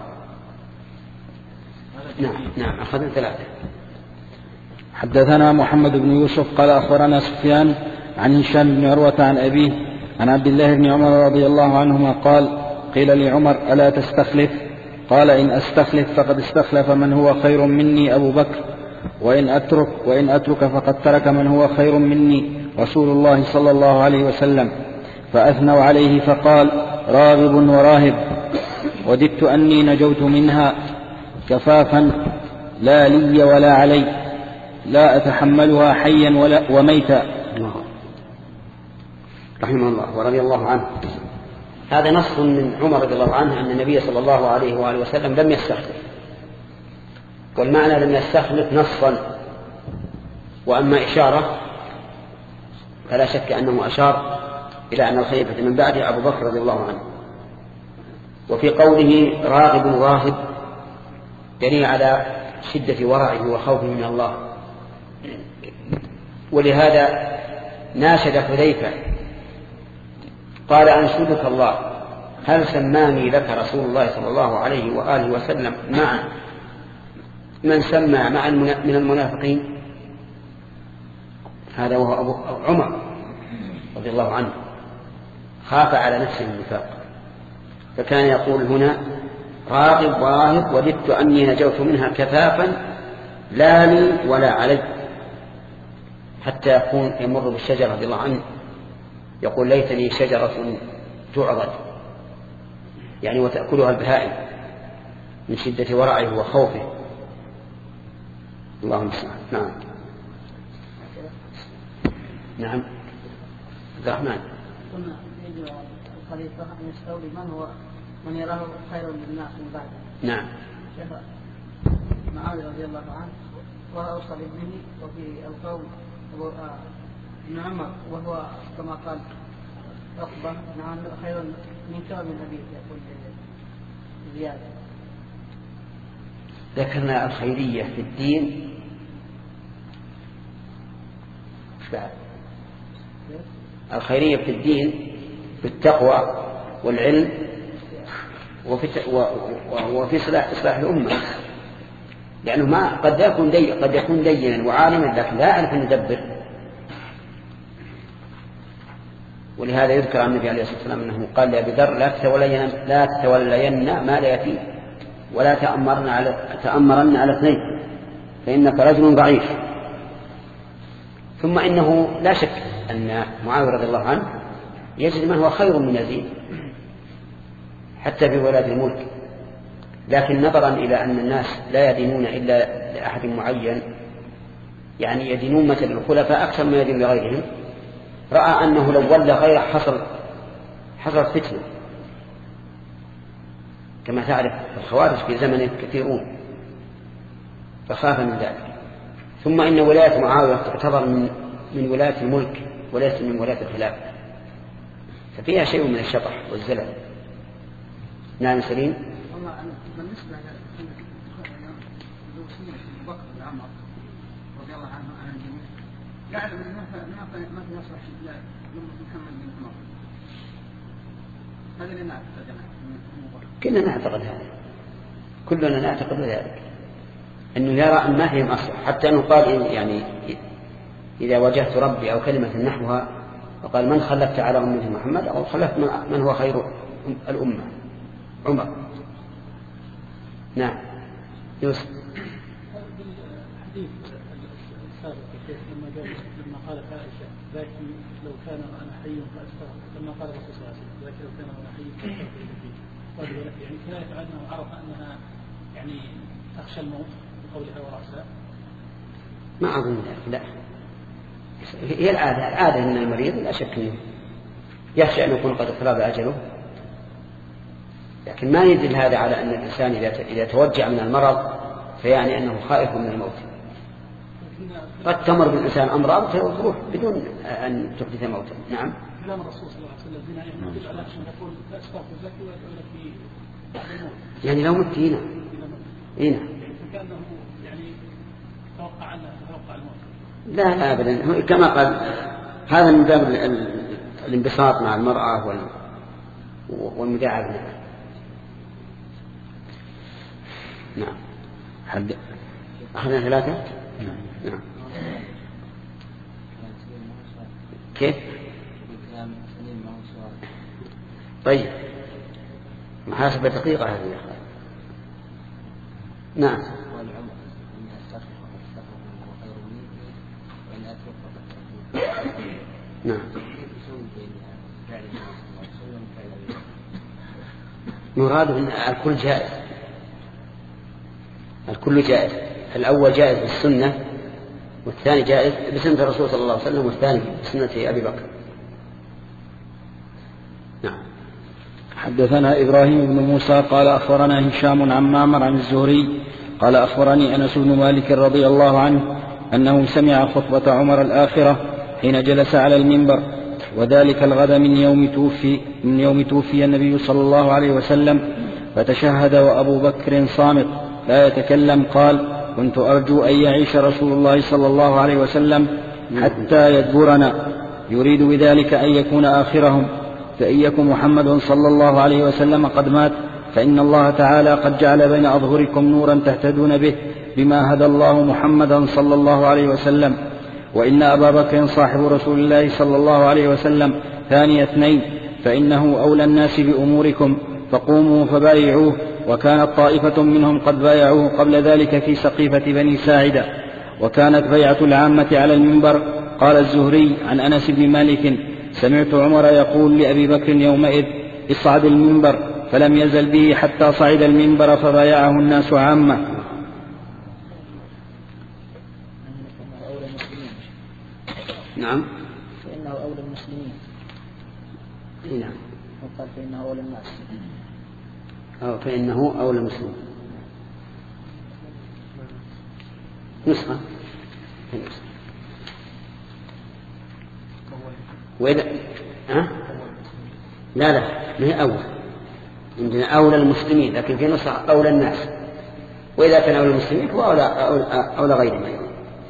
نعم نعم. أخذنا ثلاثة. حدثنا محمد بن يوسف قال أخبرنا سفيان عن هشام بن عروة عن أبيه عن عبد الله بن عمر رضي الله عنهما قال قيل لعمر ألا تستخلف؟ قال إن أستخلف فقد استخلف من هو خير مني أبو بكر، وإن أترك وإن أترك فقد ترك من هو خير مني رسول الله صلى الله عليه وسلم. فأثنوا عليه فقال راغب وراهب، وددت أني نجوت منها كفافا لا لي ولا علي، لا أتحملها حيا ولا وميتا. رحمه الله ورضي الله عنه. هذا نص من عمر رضي الله عنه أن النبي صلى الله عليه وآله وسلم لم يستخلف، والمعنى لم يستخلف نصا، وأما إشارة فلا شك أنه أشار إلى أن الخليفة من بعده أبو بكر رضي الله عنه. وفي قوله راغب راهب دليل على شدة ورعه وخوفه من الله، ولهذا ناشد حذيفة قال أنشدك الله هل سماني لك رسول الله صلى الله عليه وآله وسلم مع من سمى مع من المنافقين؟ هذا وهو أبو عمر رضي الله عنه خاف على نفسه النفاق، فكان يقول هنا راغب وراهب وددت أني نجوت منها كفافا لا لي ولا علي، حتى يكون يمر بالشجرة رضي الله عنه يقول ليتني شجرة تعضد، يعني وتأكلها البهائم من شدة ورعه وخوفه. اللهم صل. نعم نعم. عبد الرحمن. قلنا يجب الخليفة أن يستولي من هو من يراه خيرا للناس من بعده. نعم. شيخ معاوية رضي الله عنه وأوصى بابنه، وفي القول ابن عمر وهو كما قال عقبة نعم خير منك ومن أبيك يقول زيادة. ذكرنا الخيرية في الدين الخيرية في الدين بالتقوى والعلم وفي وفي إصلاح إصلاح الأمة، لأنه ما قد يكون دي قد يكون دينا وعالما لكن لا يعرف أن يدبر. ولهذا يذكر عن النبي عليه الصلاة والسلام أنه قال لأبي ذر لا تتولين لا تتولين مال يتيم ولا تأمرن على تأمرن على اثنين فإنك رجل ضعيف. ثم إنه لا شك أن معاوية رضي الله عنه يجد من هو خير من يزيد حتى في ولاة الملك، لكن نظرا إلى أن الناس لا يدينون إلا لأحد معين، يعني يدينون مثل الخلفاء أكثر ما يدين لغيرهم، رأى أنه لو ولى غيره حصل حصل فتنة، كما تعرف الخوارج في زمنه كثيرون، فخاف من ذلك. ثم إن ولاية معاوية تعتبر من من ولاية الملك وليس من ولاية الخلافة، ففيها شيء من الشطح والزلل. نعم سليم. بالنسبة لوصية أبو بكر وعمر رضي الله عنه عن الجميع، يعلم أن ما ما في يصلح إلا محمد بن عمر، هذا اللي نعتقد. كلنا نعتقد هذا، كلنا نعتقد ذلك، أنه يرى أن ما هي مصلحة، حتى أنه قال يعني إذا واجهت ربي أو كلمة نحوها وقال من خلفت على أمة محمد أو خلفت من هو خير الأمة عمر. نعم يوسف. الحديث لما قال لما قالت عائشة ذاك لو كان أنا حي فأستغفر، لما قال الرسول صلى الله عليه وسلم ذاك لو كان أنا حي فأستغفر، يعني كناية عنها وعرف أنها يعني تخشى الموت بقولها ورأسها. ما أظن لا، هي العادة العادة من المريض لا شك منه يخشى أن يكون قد اقترب أجله، لكن ما يدل هذا على أن الإنسان إذا توجع من المرض فيعني أنه خائف من الموت. قد تمر بالإنسان أمراض تروح بدون أن تحدث موتا. نعم. كلام الرسول صلى الله عليه وسلم بناء يدل على أن يقول أستغفر ذاك ويدعو لك في بعد الموت. يعني لو مت هنا هنا كأنه يعني توقع أنه توقع الموت. لا لا أبدا، كما قال هذا من باب الانبساط مع المرأة والمداعبة. نعم. حد أخذنا ثلاثة. نعم. نعم. كيف؟ طيب محاسبة دقيقة هذه يا أخي. نعم. نعم. يراد أن الكل جائز، الكل جائز، الأول جائز بالسنة والثاني جائز بسنة الرسول صلى الله عليه وسلم والثاني بسنة أبي بكر. نعم. حدثنا إبراهيم بن موسى قال أخبرنا هشام عن معمر عن الزهري قال أخبرني أنس بن مالك رضي الله عنه أنه سمع خطبة عمر الآخرة حين جلس على المنبر، وذلك الغد من يوم توفي من يوم توفي النبي صلى الله عليه وسلم، فتشهد وأبو بكر صامت لا يتكلم. قال: كنت أرجو أن يعيش رسول الله صلى الله عليه وسلم حتى يدبرنا، يريد بذلك أن يكون آخرهم، فإن يكن محمد صلى الله عليه وسلم قد مات فإن الله تعالى قد جعل بين أظهركم نورا تهتدون به بما هدى الله محمدا صلى الله عليه وسلم، وإن أبا بكر صاحب رسول الله صلى الله عليه وسلم ثاني اثنين، فإنه أولى الناس بأموركم، فقوموا فبايعوه. وكانت طائفة منهم قد بايعوه قبل ذلك في سقيفة بني ساعدة، وكانت بيعة العامة على المنبر. قال الزهري عن أنس بن مالك: سمعت عمر يقول لأبي بكر يومئذ: اصعد المنبر، فلم يزل به حتى صعد المنبر فبايعه الناس عامة. نعم. فإنه أولى المسلمين. نعم. وقال فإنه أولى الناس. أو فإنه أولى المسلمين. نسخة. وإذا أه؟ لا لا ما هي أول، عندنا أولى المسلمين، لكن في نسخة أولى الناس، وإذا كان أولى المسلمين فهو أولى, أولى, أولى غيرهم أيضا.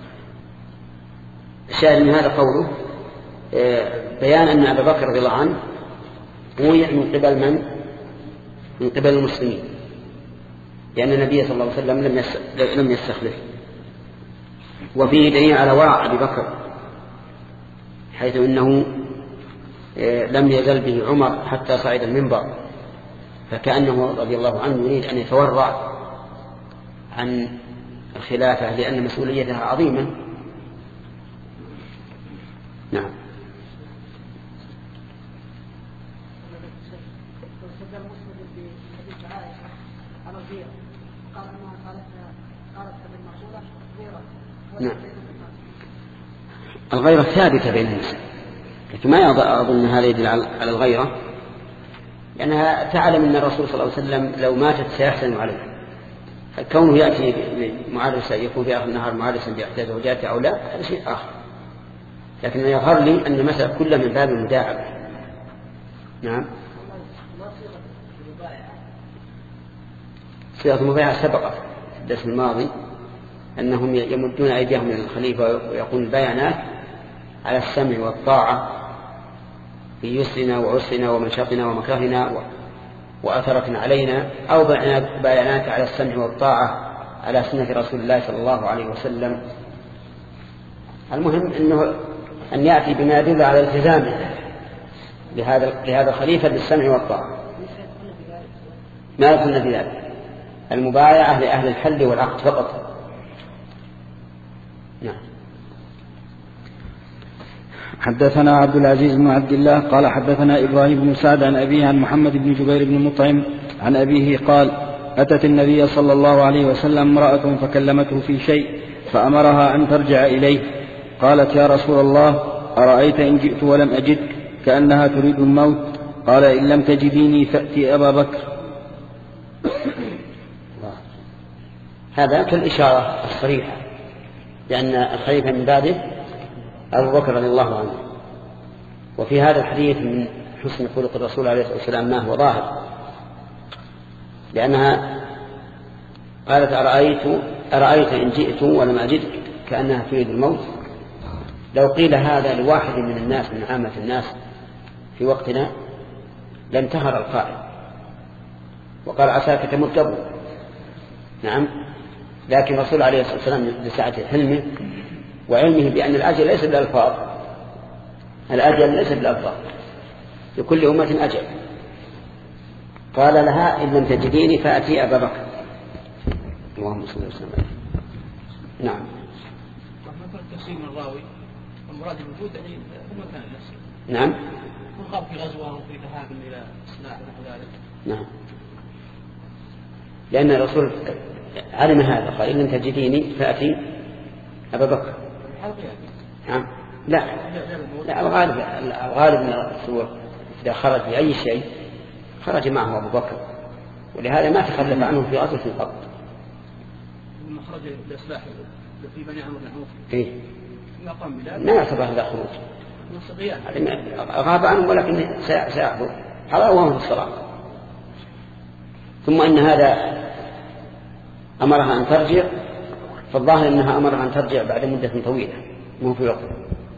الشاهد من هذا قوله بيان أن أبا بكر رضي الله عنه بويع من قبل من؟ من قبل المسلمين، لأن النبي صلى الله عليه وسلم لم يستخلف. وفيه دليل على ورع أبي بكر، حيث أنه لم يزل به عمر حتى صعد المنبر، فكأنه رضي الله عنه يريد أن يتورع عن الخلافة لأن مسؤوليتها عظيمة. نعم. نعم. الغيرة ثابتة بين الناس، لكن ما أظن هذا يدل على الغيرة، لأنها تعلم أن الرسول صلى الله عليه وسلم لو ماتت سيحسن عليها. كونه يأتي معرسا يكون في آخر النهار معرسا بإحدى زوجاته أو لا هذا شيء آخر، لكن يظهر لي أن المسألة كلها من باب المداعبة. نعم. صيغة المبايعة سبقت في الدرس الماضي أنهم يمدون أيديهم إلى الخليفة ويقولون بايعناك على السمع والطاعة في يسرنا وعسرنا ومنشطنا ومكرهنا وأثرة علينا، أو بايعناك على السمع والطاعة على سنة رسول الله صلى الله عليه وسلم. المهم أنه أن يأتي بما يدل على التزامه لهذا لهذا الخليفة بالسمع والطاعة. ما يكون بذلك المبايعة لأهل الحل والعقد فقط. نعم. حدثنا عبد العزيز بن عبد الله قال حدثنا إبراهيم بن سعد عن أبيه عن محمد بن جبير بن مطعم عن أبيه قال أتت النبي صلى الله عليه وسلم امرأة فكلمته في شيء فأمرها أن ترجع إليه. قالت يا رسول الله أرأيت إن جئت ولم أجدك كأنها تريد الموت. قال إن لم تجديني فأتي أبا بكر. هذا كالإشارة الصريحة لأن الخليفة من بعده أبو بكر رضي الله عنه. وفي هذا الحديث من حسن خلق الرسول عليه الصلاة والسلام ما هو ظاهر، لأنها قالت أرأيت, أرأيت إن جئت ولم أجدك كأنها تريد الموت. لو قيل هذا لواحد من الناس من عامة الناس في وقتنا لانتهر القائل وقال عساك تموت قبل. نعم، لكن الرسول عليه الصلاة والسلام لسعة حلمه وعلمه بأن الأجل ليس بالألفاظ، الأجل ليس بالألفاظ، لكل أمة أجل. قال لها إن لم تجديني فأتي أبا بكر. اللهم صل وسلم عليه. نعم. مثل تفسير الراوي المراد الوجود يعني هو مكان نفسه. نعم. وخاف في غزوة وفي ذهاب إلى سلاح ونحو ذلك. نعم. لأن الرسول علم هذا قال إن لم تجديني فأتي أبا بكر. نعم. لا لا الغالب الغالب من الرسول إذا خرج بأي شيء خرج معه أبو بكر، ولهذا ما تخلف عنه في غزوة القبر. لما خرج لإصلاح في بني عمرو بن عوف. إيه. ما قام بذلك. ما يعتبر هذا خروج. غاب عنه ولكن سيحضر على وهم في الصلاة. ثم أن هذا أمرها أن ترجع، فالظاهر أنها أمرها أن ترجع بعد مدة طويلة مو في وقت.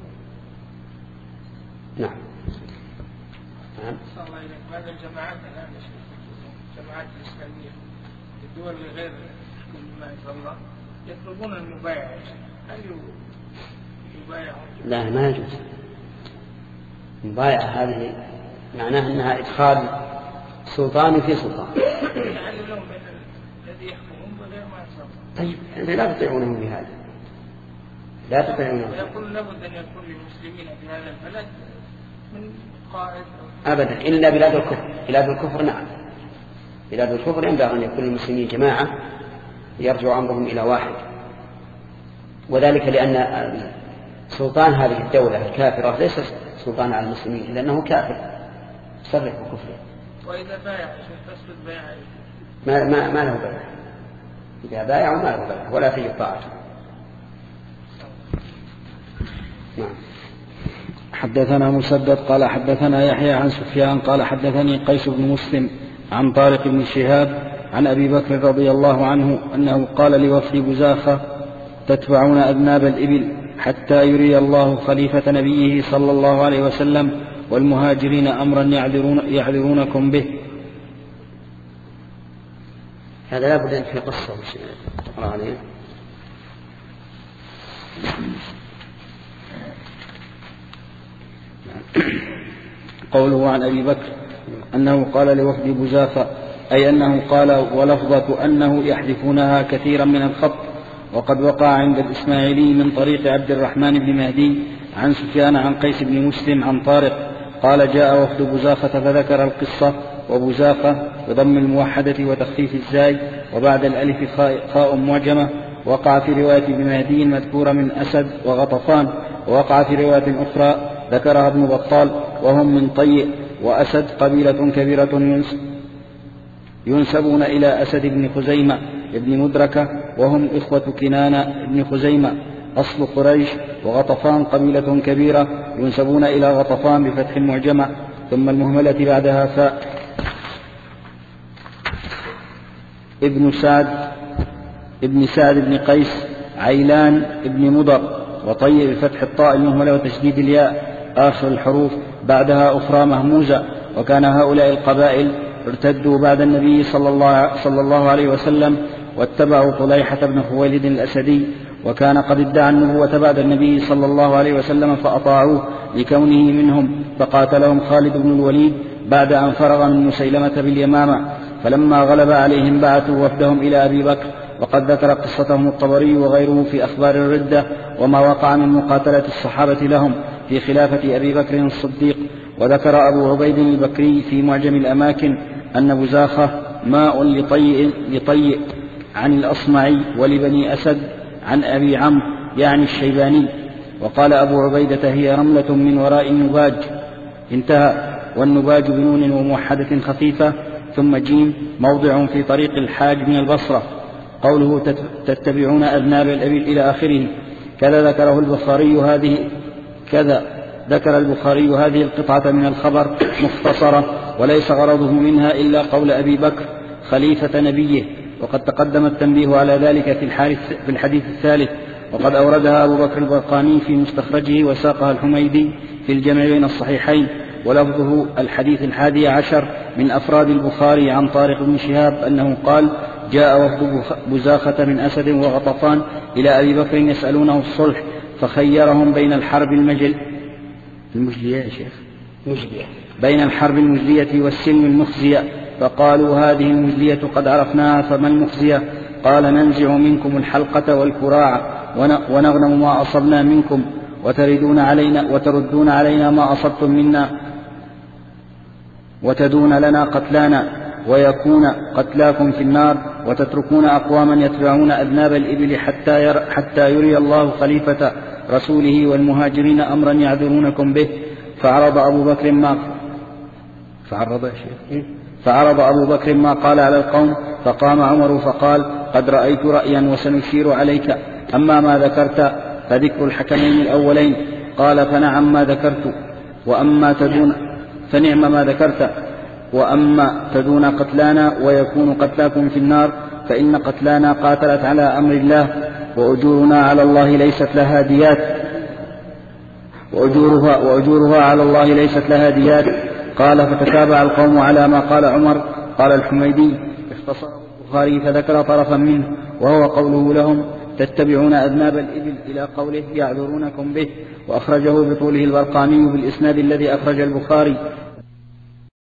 نعم. نعم. صلى الله عليه وسلم. هذه الجماعات الآن الجماعات الإسلامية في الدول غير ما شاء الله يطلبون المبايعة. هل يبايعون؟ لا ما يجوز. المبايعة هذه معناها أنها إدخال سلطان في سلطان. يعني لهم الذي يحكمون غير ما يصاب. طيب لا تطيعونهم بهذا، لا تطيعونهم. ويقول لابد أن يكون للمسلمين في هذا البلد من قائد أبدا إلا بلاد الكفر. بلاد الكفر نعم، بلاد الكفر ينبغي أن يكون المسلمين جماعة يرجع أمرهم إلى واحد، وذلك لأن سلطان هذه الدولة الكافرة ليس سلطان على المسلمين لأنه كافر صرح بكفره. وإذا بايع تسلط بايع ما, ما, ما له بايع، إذا بايع ما له بايع ولا في طاعته. نعم. حدثنا مسدد قال حدثنا يحيى عن سفيان قال حدثني قيس بن مسلم عن طارق بن شهاب عن أبي بكر رضي الله عنه أنه قال لوفد بزاخة تتبعون أذناب الإبل حتى يري الله خليفة نبيه صلى الله عليه وسلم والمهاجرين أمرا يعذرون يعذرونكم به. هذا لابد أن في قصة تقرأ عليه. قوله عن أبي بكر أنه قال لوفد بزاخة أي أنه قال ولفظة أنه يحذفونها كثيرا من الخط. وقد وقع عند الإسماعيلي من طريق عبد الرحمن بن مهدي عن سفيان عن قيس بن مسلم عن طارق قال جاء وفد بزاخة فذكر القصة وبزاخة بضم الموحدة وتخفيف الزاي وبعد الألف خاء معجمة. وقع في رواية ابن مهدي مذكورة من أسد وغطفان. ووقع في رواية أخرى ذكرها ابن بطال وهم من طيء وأسد قبيلة كبيرة ينسبون إلى أسد بن خزيمة ابن مدركة وهم إخوة كنانة ابن خزيمة أصل قريش. وغطفان قبيلة كبيرة ينسبون إلى غطفان بفتح معجمة ثم المهملة بعدها فاء. ابن سعد ابن سعد بن قيس عيلان ابن مضر وطيء بفتح الطاء المهملة وتشديد الياء آخر الحروف بعدها أخرى مهموزة. وكان هؤلاء القبائل ارتدوا بعد النبي صلى الله, صلى الله عليه وسلم واتبعوا طليحة بن خويلد الأسدي وكان قد ادعى النبوة بعد النبي صلى الله عليه وسلم فأطاعوه لكونه منهم فقاتلهم خالد بن الوليد بعد أن فرغ من مسيلمة باليمامة. فلما غلب عليهم بعثوا وفدهم إلى أبي بكر. وقد ذكر قصتهم الطبري وغيره في أخبار الردة وما وقع من مقاتلة الصحابة لهم. في خلافة أبي بكر الصديق. وذكر أبو عبيد البكري في معجم الأماكن أن بزاخة ماء لطيء, لطيء عن الأصمعي ولبني أسد عن أبي عمرو يعني الشيباني. وقال أبو عبيدة هي رملة من وراء النباج. انتهى. والنباج بنون وموحدة خفيفة ثم جيم موضع في طريق الحاج من البصرة. قوله تتبعون أذناب الإبل إلى آخره. كذا ذكره البخاري هذه كذا ذكر البخاري هذه القطعة من الخبر مختصرة وليس غرضه منها إلا قول أبي بكر خليفة نبيه. وقد تقدم التنبيه على ذلك في الحديث الثالث. وقد أوردها أبو بكر البرقاني في مستخرجه وساقها الحميدي في الجمع بين الصحيحين. ولفظه الحديث الحادي عشر من أفراد البخاري عن طارق بن شهاب أنه قال جاء وفد بزاخة من أسد وغطفان إلى أبي بكر يسألونه الصلح فخيرهم بين الحرب المجل المجلية يا شيخ مجلية بين الحرب المجلية والسلم المخزية فقالوا هذه المجلية قد عرفناها فما المخزية؟ قال ننزع منكم الحلقة والكراع ونغنم ما أصبنا منكم وتردون علينا, وتردون علينا ما أصبتم منا وتدون لنا قتلانا ويكون قتلاكم في النار وتتركون أقواما يتبعون أذناب الإبل حتى, ير حتى يري الله خليفة رسوله والمهاجرين أمرا يعذرونكم به. فعرض أبو بكر ما فعرض, يا شيخ فعرض أبو بكر ما قال على القوم فقام عمر فقال قد رأيت رأيا وسنشير عليك. أما ما ذكرت فذكر الحكمين الأولين. قال فنعم ما ذكرت وأما تدون فنعم ما ذكرت وأما تدون قتلانا ويكون قتلاكم في النار فإن قتلانا قاتلت على أمر الله وأجورنا على الله ليست لها ديات وأجورها, وأجورها على الله ليست لها ديات. قال فتتابع القوم على ما قال عمر. قال الحميدي اختصر البخاري فذكر طرفا منه وهو قوله لهم تتبعون أذناب الإبل إلى قوله يعذرونكم به. وأخرجه بطوله البرقاني بالإسناد الذي أخرج البخاري